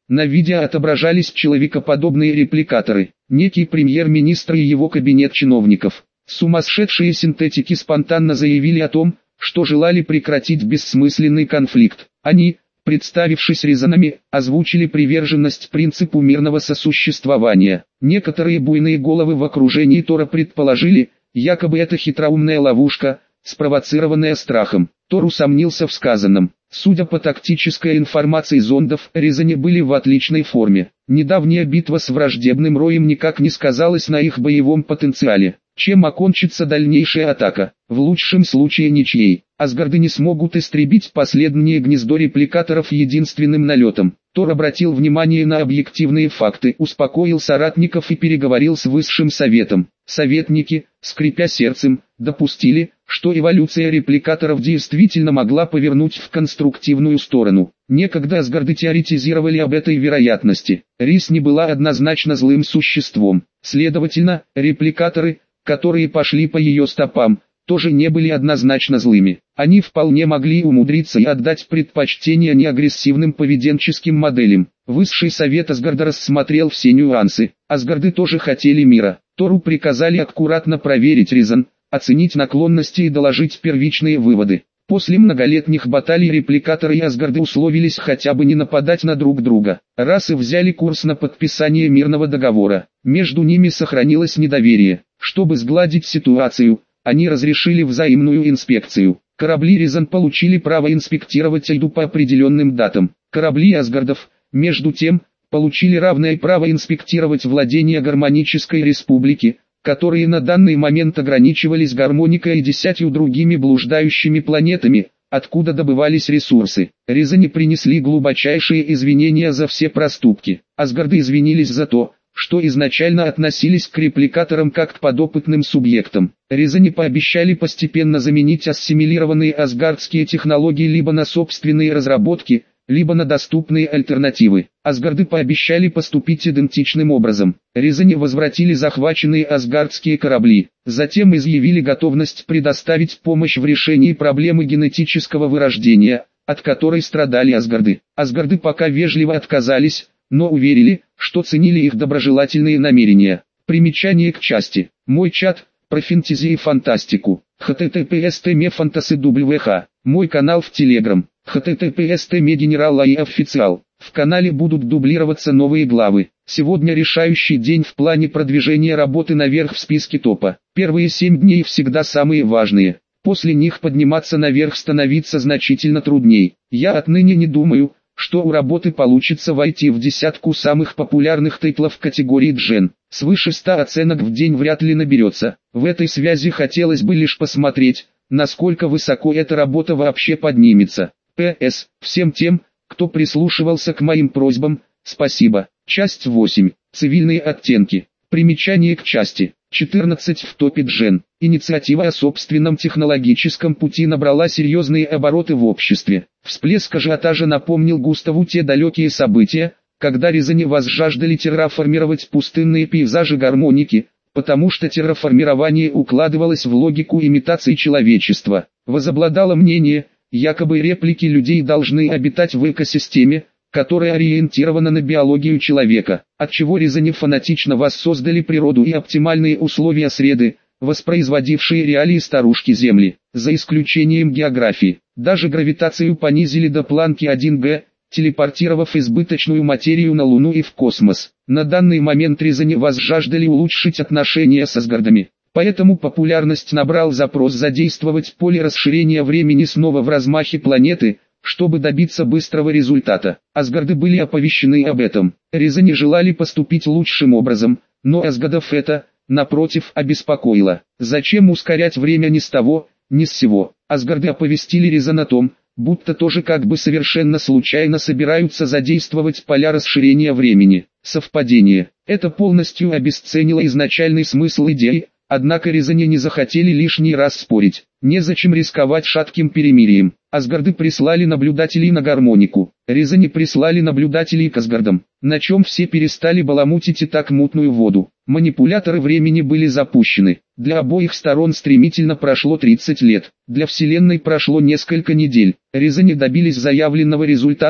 На видео отображались человекоподобные репликаторы, некий премьер-министр и его кабинет чиновников. Сумасшедшие синтетики спонтанно заявили о том, что желали прекратить бессмысленный конфликт. Они, представившись резонами, озвучили приверженность принципу мирного сосуществования. Некоторые буйные головы в окружении Тора предположили, якобы это хитроумная ловушка, спровоцированная страхом. Тор усомнился в сказанном. Судя по тактической информации зондов, резани были в отличной форме. Недавняя битва с враждебным роем никак не сказалась на их боевом потенциале. Чем окончится дальнейшая атака? В лучшем случае ничьей. Асгарды не смогут истребить последнее гнездо репликаторов единственным налетом. Тор обратил внимание на объективные факты, успокоил соратников и переговорил с высшим советом. Советники, скрипя сердцем, допустили, что эволюция репликаторов действительно могла повернуть в конструктивную сторону. Некогда Асгарды теоретизировали об этой вероятности. Рис не была однозначно злым существом. Следовательно, репликаторы, которые пошли по ее стопам, тоже не были однозначно злыми. Они вполне могли умудриться и отдать предпочтение неагрессивным поведенческим моделям. Высший совет Асгарда рассмотрел все нюансы. Асгарды тоже хотели мира. Тору приказали аккуратно проверить резон, оценить наклонности и доложить первичные выводы. После многолетних баталий репликаторы и Асгарды условились хотя бы не нападать на друг друга. Расы взяли курс на подписание мирного договора. Между ними сохранилось недоверие. Чтобы сгладить ситуацию, они разрешили взаимную инспекцию. Корабли Резан получили право инспектировать Айду по определенным датам. Корабли Асгардов, между тем, получили равное право инспектировать владения Гармонической Республики, которые на данный момент ограничивались Гармоникой и десятью другими блуждающими планетами, откуда добывались ресурсы. Резани принесли глубочайшие извинения за все проступки. Асгарды извинились за то, что изначально относились к репликаторам как к подопытным субъектам. Резани пообещали постепенно заменить ассимилированные асгардские технологии либо на собственные разработки, либо на доступные альтернативы. Асгарды пообещали поступить идентичным образом. Резани возвратили захваченные асгардские корабли, затем изъявили готовность предоставить помощь в решении проблемы генетического вырождения, от которой страдали Асгарды. Асгарды пока вежливо отказались, но уверили, что ценили их доброжелательные намерения. Примечание к части. Мой чат, про фэнтези и фантастику. эйч ти ти пи эс точка фантаси дабл ю эйч. Мой канал в Телеграм. эйч ти ти пи эс точка генерал и официал. В канале будут дублироваться новые главы. Сегодня решающий день в плане продвижения работы наверх в списке топа. Первые семь дней всегда самые важные. После них подниматься наверх становится значительно трудней. Я отныне не думаю, что у работы получится войти в десятку самых популярных тайтлов категории Джен. Свыше ста оценок в день вряд ли наберется. В этой связи хотелось бы лишь посмотреть, насколько высоко эта работа вообще поднимется. пэ эс. Всем тем, кто прислушивался к моим просьбам, спасибо. Часть восемь. Цивильные оттенки. Примечание к части четырнадцать в топе Джен. Инициатива о собственном технологическом пути набрала серьезные обороты в обществе. Всплеск ажиотажа напомнил Густаву те далекие события, когда Резани возжаждали терраформировать пустынные пейзажи Гармоники, потому что терраформирование укладывалось в логику имитации человечества. Возобладало мнение, якобы реплики людей должны обитать в экосистеме, которая ориентирована на биологию человека, отчего Резани фанатично воссоздали природу и оптимальные условия среды, воспроизводившие реалии старушки Земли, за исключением географии. Даже гравитацию понизили до планки один гэ, телепортировав избыточную материю на Луну и в космос. На данный момент Резани возжаждали улучшить отношения с Асгардами. Поэтому популярность набрал запрос задействовать поле расширения времени снова в размахе планеты, чтобы добиться быстрого результата. Асгарды были оповещены об этом. Резани желали поступить лучшим образом, но Асгардов это, напротив, обеспокоило. Зачем ускорять время ни с того, ни с сего? Асгарды оповестили Резан о том, будто тоже как бы совершенно случайно собираются задействовать поля расширения времени. Совпадение. Это полностью обесценило изначальный смысл идеи, однако Резани не захотели лишний раз спорить. Незачем рисковать шатким перемирием. Асгарды прислали наблюдателей на Гармонику. Резани прислали наблюдателей к Асгардам, на чем все перестали баламутить и так мутную воду. Манипуляторы времени были запущены. Для обоих сторон стремительно прошло тридцать лет. Для Вселенной прошло несколько недель. Резани добились заявленного результата,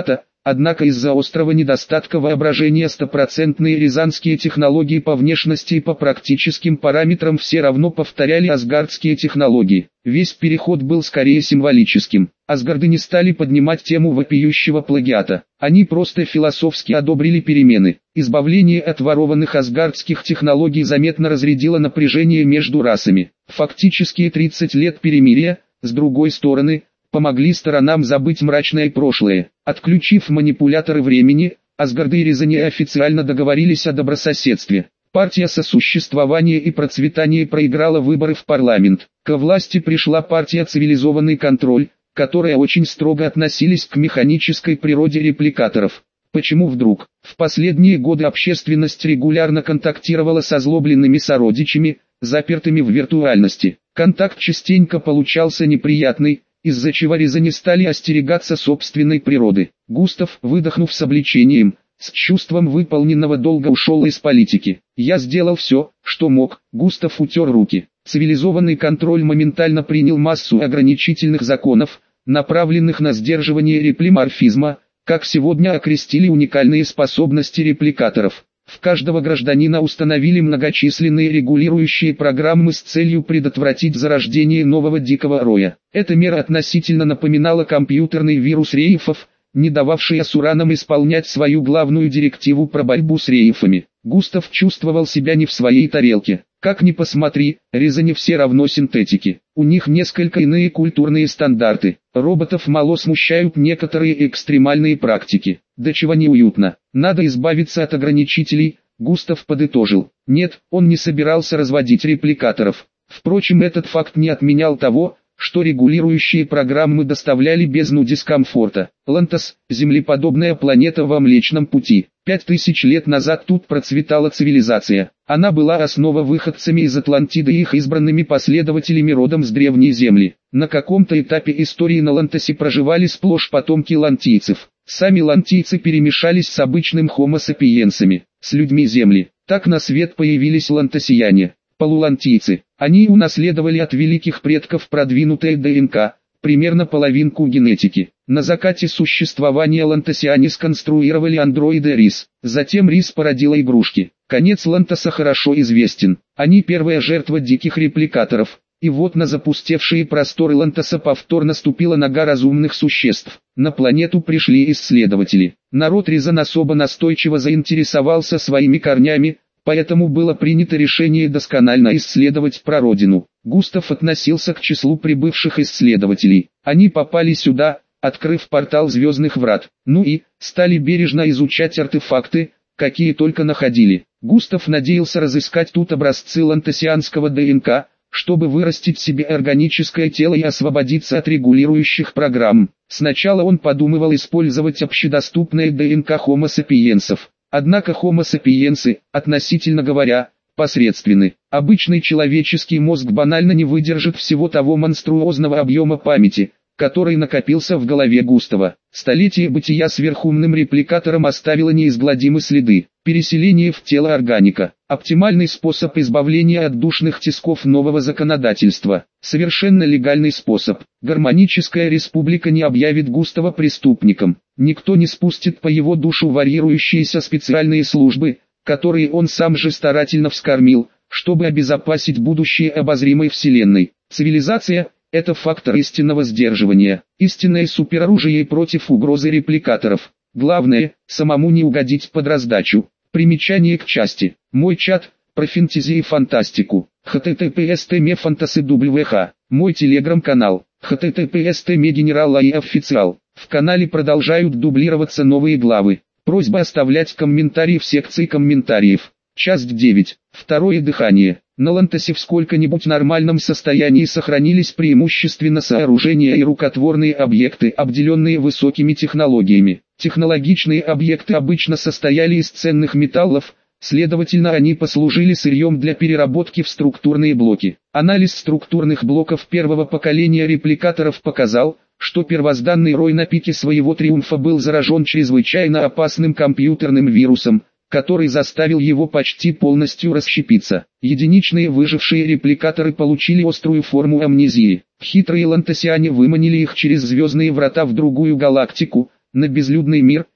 Однако из-за острого недостатка воображения стопроцентные рязанские технологии по внешности и по практическим параметрам все равно повторяли асгардские технологии. Весь переход был скорее символическим. Асгарды не стали поднимать тему вопиющего плагиата. Они просто философски одобрили перемены. Избавление от ворованных асгардских технологий заметно разрядило напряжение между расами. Фактические тридцать лет перемирия, с другой стороны, помогли сторонам забыть мрачное прошлое. Отключив манипуляторы времени, Асгарды и Рязани официально договорились о добрососедстве. Партия сосуществования и процветания проиграла выборы в парламент. К власти пришла партия «Цивилизованный контроль», которая очень строго относились к механической природе репликаторов. Почему вдруг? В последние годы общественность регулярно контактировала с озлобленными сородичами, запертыми в виртуальности. Контакт частенько получался неприятный, из-за чего Рязани стали остерегаться собственной природы. Густав, выдохнув с облегчением, с чувством выполненного долга ушел из политики. «Я сделал все, что мог», — Густав утер руки. Цивилизованный контроль моментально принял массу ограничительных законов, направленных на сдерживание реплиморфизма, как сегодня окрестили уникальные способности репликаторов. В каждого гражданина установили многочисленные регулирующие программы с целью предотвратить зарождение нового дикого роя. Эта мера относительно напоминала компьютерный вирус рейфов, не дававший асуранам исполнять свою главную директиву про борьбу с рейфами. Густав чувствовал себя не в своей тарелке. Как ни посмотри, Рязани все равно синтетики. У них несколько иные культурные стандарты. Роботов мало смущают некоторые экстремальные практики. До чего неуютно. Надо избавиться от ограничителей, Густав подытожил. Нет, он не собирался разводить репликаторов. Впрочем, этот факт не отменял того, что регулирующие программы доставляли бездну дискомфорта. Лантос – землеподобная планета во Млечном Пути. Пять тысяч лет назад тут процветала цивилизация. Она была основа-выходцами из Атлантиды и их избранными последователями родом с Древней Земли. На каком-то этапе истории на Лантосе проживали сплошь потомки лантийцев. Сами лантийцы перемешались с обычным хомо сапиенсами, с людьми Земли. Так на свет появились лантосияне. Полулантийцы. Они унаследовали от великих предков продвинутое ДНК, примерно половинку генетики. На закате существования лантосиане сконструировали андроида Рис. Затем Рис породила игрушки. Конец Лантоса хорошо известен. Они первая жертва диких репликаторов. И вот на запустевшие просторы Лантоса повторно ступила нога разумных существ. На планету пришли исследователи. Народ Рязан особо настойчиво заинтересовался своими корнями, поэтому было принято решение досконально исследовать прародину. Густав относился к числу прибывших исследователей. Они попали сюда, открыв портал звездных врат. Ну и, стали бережно изучать артефакты, какие только находили. Густав надеялся разыскать тут образцы лантосианского ДНК, чтобы вырастить себе органическое тело и освободиться от регулирующих программ. Сначала он подумывал использовать общедоступное ДНК хомо сапиенсов. Однако хомо сапиенсы, относительно говоря, посредственны. Обычный человеческий мозг банально не выдержит всего того монструозного объема памяти, который накопился в голове Густава. Столетие бытия сверхумным репликатором оставило неизгладимые следы. Переселение в тело органика. Оптимальный способ избавления от душных тисков нового законодательства. Совершенно легальный способ. Гармоническая республика не объявит Густава преступником. Никто не спустит по его душу варьирующиеся специальные службы, которые он сам же старательно вскормил, чтобы обезопасить будущее обозримой вселенной. Цивилизация – это фактор истинного сдерживания, истинное супероружие против угрозы репликаторов. Главное – самому не угодить под раздачу. Примечание к части. Мой чат, про фэнтези и фантастику. эйч ти ти пи эс точка фантаси дабл ю эйч. Мой телеграм-канал. эйч ти ти пи эс точка генерал и официал. В канале продолжают дублироваться новые главы. Просьба оставлять комментарии в секции комментариев. Часть девять. Второе дыхание. На Лантосе в сколько-нибудь нормальном состоянии сохранились преимущественно сооружения и рукотворные объекты, обделенные высокими технологиями. Технологичные объекты обычно состояли из ценных металлов, следовательно они послужили сырьем для переработки в структурные блоки. Анализ структурных блоков первого поколения репликаторов показал, что первозданный Рой на пике своего триумфа был заражен чрезвычайно опасным компьютерным вирусом, который заставил его почти полностью расщепиться. Единичные выжившие репликаторы получили острую форму амнезии. Хитрые лантосиане выманили их через звездные врата в другую галактику, на безлюдный мир,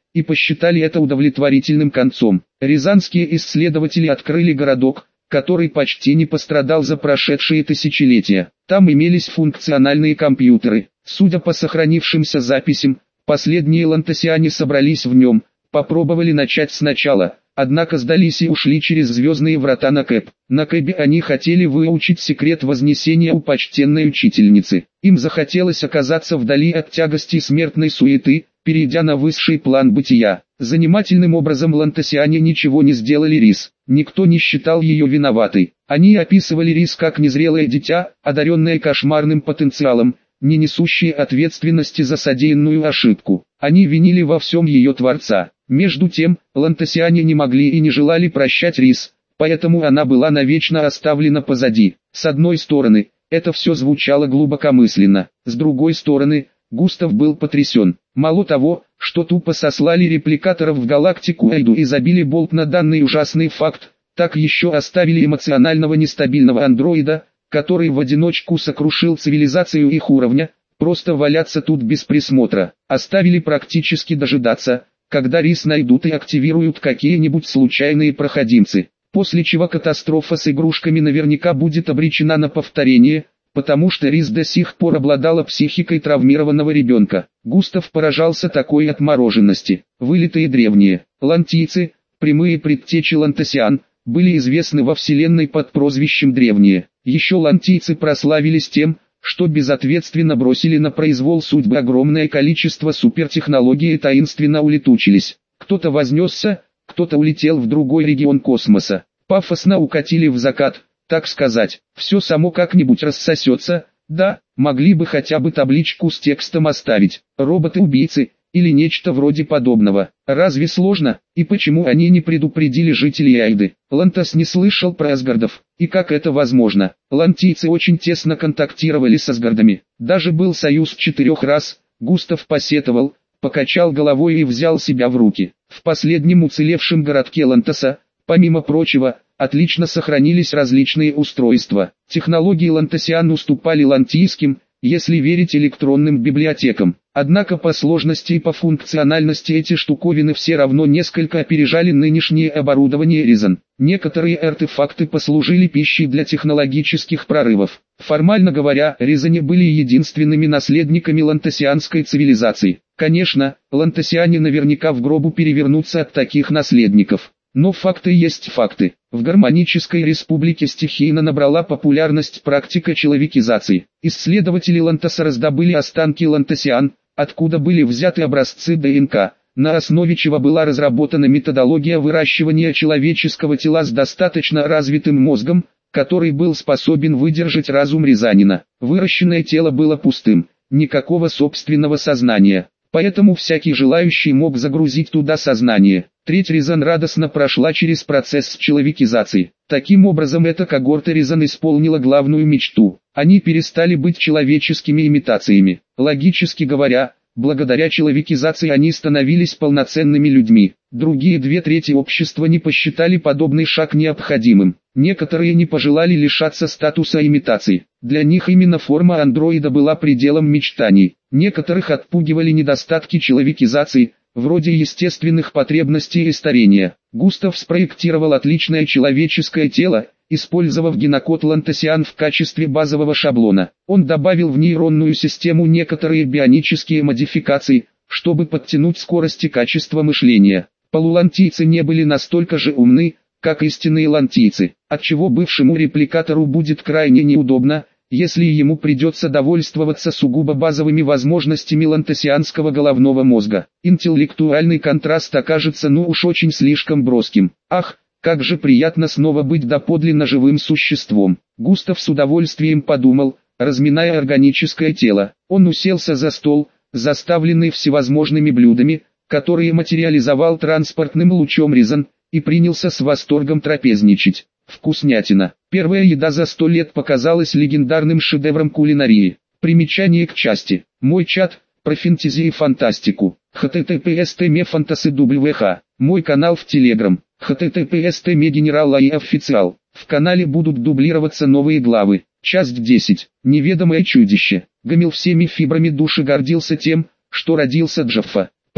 и посчитали это удовлетворительным концом. Рязанские исследователи открыли городок, который почти не пострадал за прошедшие тысячелетия. Там имелись функциональные компьютеры. Судя по сохранившимся записям, последние лантасиане собрались в нем, попробовали начать сначала, однако сдались и ушли через звездные врата на Кэп. На Кэбе они хотели выучить секрет вознесения у почтенной учительницы. Им захотелось оказаться вдали от тягостей смертной суеты, перейдя на высший план бытия. Занимательным образом лантасиане ничего не сделали Рис. Никто не считал ее виноватой. Они описывали Рис как незрелое дитя, одаренное кошмарным потенциалом, не несущее ответственности за содеянную ошибку. Они винили во всем ее творца. Между тем, лантасиане не могли и не желали прощать Рис, поэтому она была навечно оставлена позади. С одной стороны, это все звучало глубокомысленно, с другой стороны, Густав был потрясен. Мало того, что тупо сослали репликаторов в галактику Эйду и забили болт на данный ужасный факт, так еще оставили эмоционального нестабильного андроида, который в одиночку сокрушил цивилизацию их уровня, просто валяться тут без присмотра. Оставили практически дожидаться, когда Рис найдут и активируют какие-нибудь случайные проходимцы. После чего катастрофа с игрушками наверняка будет обречена на повторение, потому что Рис до сих пор обладала психикой травмированного ребенка. Густав поражался такой отмороженности. Вылитые древние, лантийцы, прямые предтечи лантасиан, были известны во вселенной под прозвищем древние. Еще лантийцы прославились тем, что безответственно бросили на произвол судьбы огромное количество супертехнологий и таинственно улетучились. Кто-то вознесся, кто-то улетел в другой регион космоса. Пафосно укатили в закат, так сказать. Все само как-нибудь рассосется, да, могли бы хотя бы табличку с текстом оставить. Роботы-убийцы, или нечто вроде подобного. Разве сложно? И почему они не предупредили жителей Айды? Лантас не слышал про Асгардов. И как это возможно? Лантийцы очень тесно контактировали с Асгардами. Даже был союз четырех рас. Густав посетовал, покачал головой и взял себя в руки. В последнем уцелевшем городке Лантаса, помимо прочего, отлично сохранились различные устройства. Технологии лантасиан уступали лантийским, если верить электронным библиотекам. Однако по сложности и по функциональности эти штуковины все равно несколько опережали нынешнее оборудование Ризан. Некоторые артефакты послужили пищей для технологических прорывов. Формально говоря, Ризане были единственными наследниками лантасианской цивилизации. Конечно, лантасиане наверняка в гробу перевернутся от таких наследников. Но факты есть факты. В гармонической республике стихийно набрала популярность практика человекизации. Исследователи Лантаса раздобыли останки лантасиан, откуда были взяты образцы ДНК, на основе чего была разработана методология выращивания человеческого тела с достаточно развитым мозгом, который был способен выдержать разум рязанина. Выращенное тело было пустым, никакого собственного сознания. Поэтому всякий желающий мог загрузить туда сознание. Треть Ризан радостно прошла через процесс человекизации. Таким образом эта когорта Ризан исполнила главную мечту. Они перестали быть человеческими имитациями. Логически говоря, благодаря человекизации они становились полноценными людьми. Другие две трети общества не посчитали подобный шаг необходимым. Некоторые не пожелали лишаться статуса имитации. Для них именно форма андроида была пределом мечтаний. Некоторых отпугивали недостатки человекизации, вроде естественных потребностей и старения. Густав спроектировал отличное человеческое тело, использовав генокод лантасиан в качестве базового шаблона. Он добавил в нейронную систему некоторые бионические модификации, чтобы подтянуть скорость и качество мышления. Полулантийцы не были настолько же умны, как истинные лантийцы, отчего бывшему репликатору будет крайне неудобно, если ему придется довольствоваться сугубо базовыми возможностями лантасианского головного мозга. Интеллектуальный контраст окажется ну уж очень слишком броским. Ах, как же приятно снова быть доподлинно живым существом. Густав с удовольствием подумал, разминая органическое тело. Он уселся за стол, заставленный всевозможными блюдами, которые материализовал транспортным лучом Ризан, и принялся с восторгом трапезничать. Вкуснятина. Первая еда за сто лет показалась легендарным шедевром кулинарии. Примечание к части. Мой чат, про фэнтези и фантастику. эйч ти ти пи эс точка фантаси дабл ю эйч. Мой канал в Телеграм. эйч ти ти пи эс точка генерал и официал. В канале будут дублироваться новые главы. Часть десять. Неведомое чудище. Гамил всеми фибрами души гордился тем, что родился Джаффа.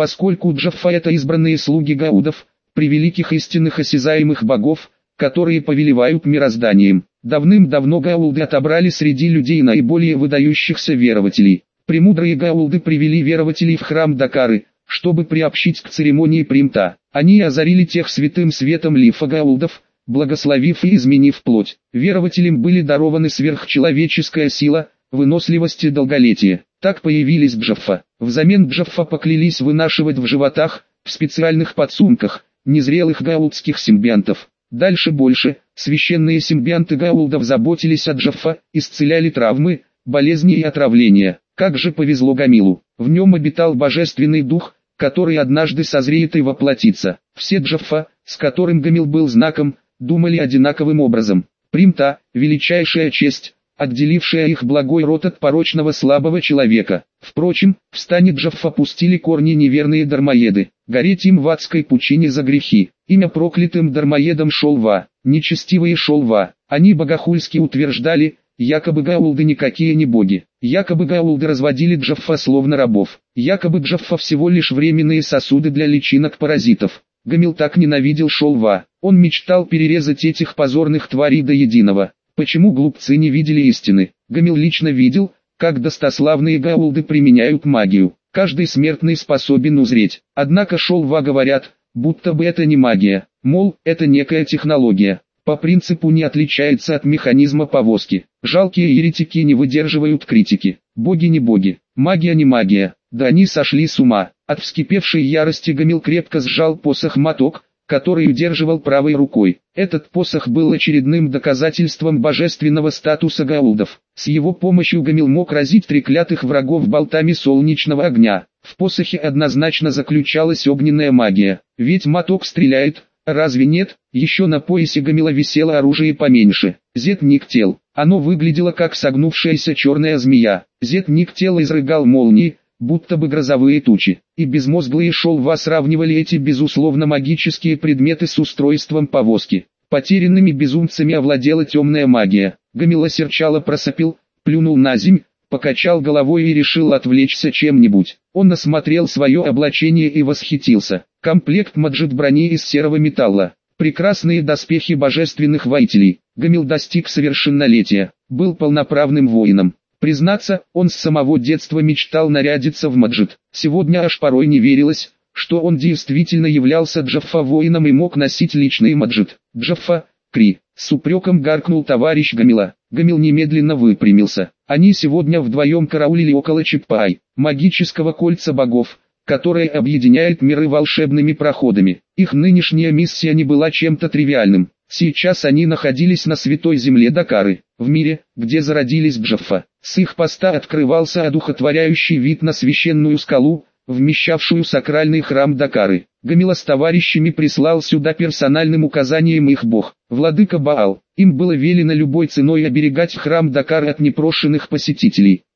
поскольку Джаффа это избранные слуги гаудов, превеликих истинных осязаемых богов, которые повелевают мирозданием. Давным-давно гаулды отобрали среди людей наиболее выдающихся верователей. Премудрые гаулды привели верователей в храм Дакары, чтобы приобщить к церемонии примта. Они озарили тех святым светом лифа гаулдов, благословив и изменив плоть. Верователям были дарованы сверхчеловеческая сила, выносливость и долголетие. Так появились Джаффа. Взамен Джаффа поклялись вынашивать в животах, в специальных подсумках, незрелых гаулдских симбионтов. Дальше больше, священные симбионты гаулдов заботились о Джаффа, исцеляли травмы, болезни и отравления. Как же повезло Гамилу. В нем обитал божественный дух, который однажды созреет и воплотится. Все Джаффа, с которым Гамил был знаком, думали одинаковым образом. Примта, величайшая честь, отделившая их благой род от порочного слабого человека. Впрочем, в стане Джаффа пустили корни неверные дармоеды. Гореть им в адской пучине за грехи. Имя проклятым дармоедам Шолва, нечестивые Шолва. Они богохульски утверждали, якобы гаулды никакие не боги. Якобы гаулды разводили Джаффа словно рабов. Якобы Джаффа всего лишь временные сосуды для личинок паразитов. Гамил так ненавидел Шолва. Он мечтал перерезать этих позорных тварей до единого. Почему глупцы не видели истины? Гамил лично видел, как достославные гаулды применяют магию. Каждый смертный способен узреть. Однако Шолва говорят, будто бы это не магия, мол, это некая технология. По принципу не отличается от механизма повозки. Жалкие еретики не выдерживают критики. Боги не боги, магия не магия. Да они сошли с ума. От вскипевшей ярости Гамил крепко сжал посох-моток, который удерживал правой рукой. Этот посох был очередным доказательством божественного статуса гаулдов. С его помощью Гамил мог разить треклятых врагов болтами солнечного огня. В посохе однозначно заключалась огненная магия. Ведь моток стреляет, разве нет? Еще на поясе Гамила висело оружие поменьше. Зет-Никтел. Оно выглядело как согнувшаяся черная змея. Зет-Никтел изрыгал молнии, будто бы грозовые тучи, и безмозглые Шолва сравнивали эти безусловно магические предметы с устройством повозки. Потерянными безумцами овладела темная магия. Гамил осерчало просопил, плюнул на земь, покачал головой и решил отвлечься чем-нибудь. Он осмотрел свое облачение и восхитился. Комплект маджид брони из серого металла. Прекрасные доспехи божественных воителей. Гамил достиг совершеннолетия, был полноправным воином. Признаться, он с самого детства мечтал нарядиться в маджид. Сегодня аж порой не верилось, что он действительно являлся Джаффа воином и мог носить личный маджид. «Джаффа, Кри!» — с упреком гаркнул товарищ Гамила. Гамил немедленно выпрямился. Они сегодня вдвоем караулили около Чиппай, магического кольца богов, которое объединяет миры волшебными проходами. Их нынешняя миссия не была чем-то тривиальным. Сейчас они находились на святой земле Дакары, в мире, где зародились Джаффа. С их поста открывался одухотворяющий вид на священную скалу, вмещавшую сакральный храм Дакары. Гамила с товарищами прислал сюда персональным указанием их бог, владыка Баал. Им было велено любой ценой оберегать храм Дакары от непрошенных посетителей.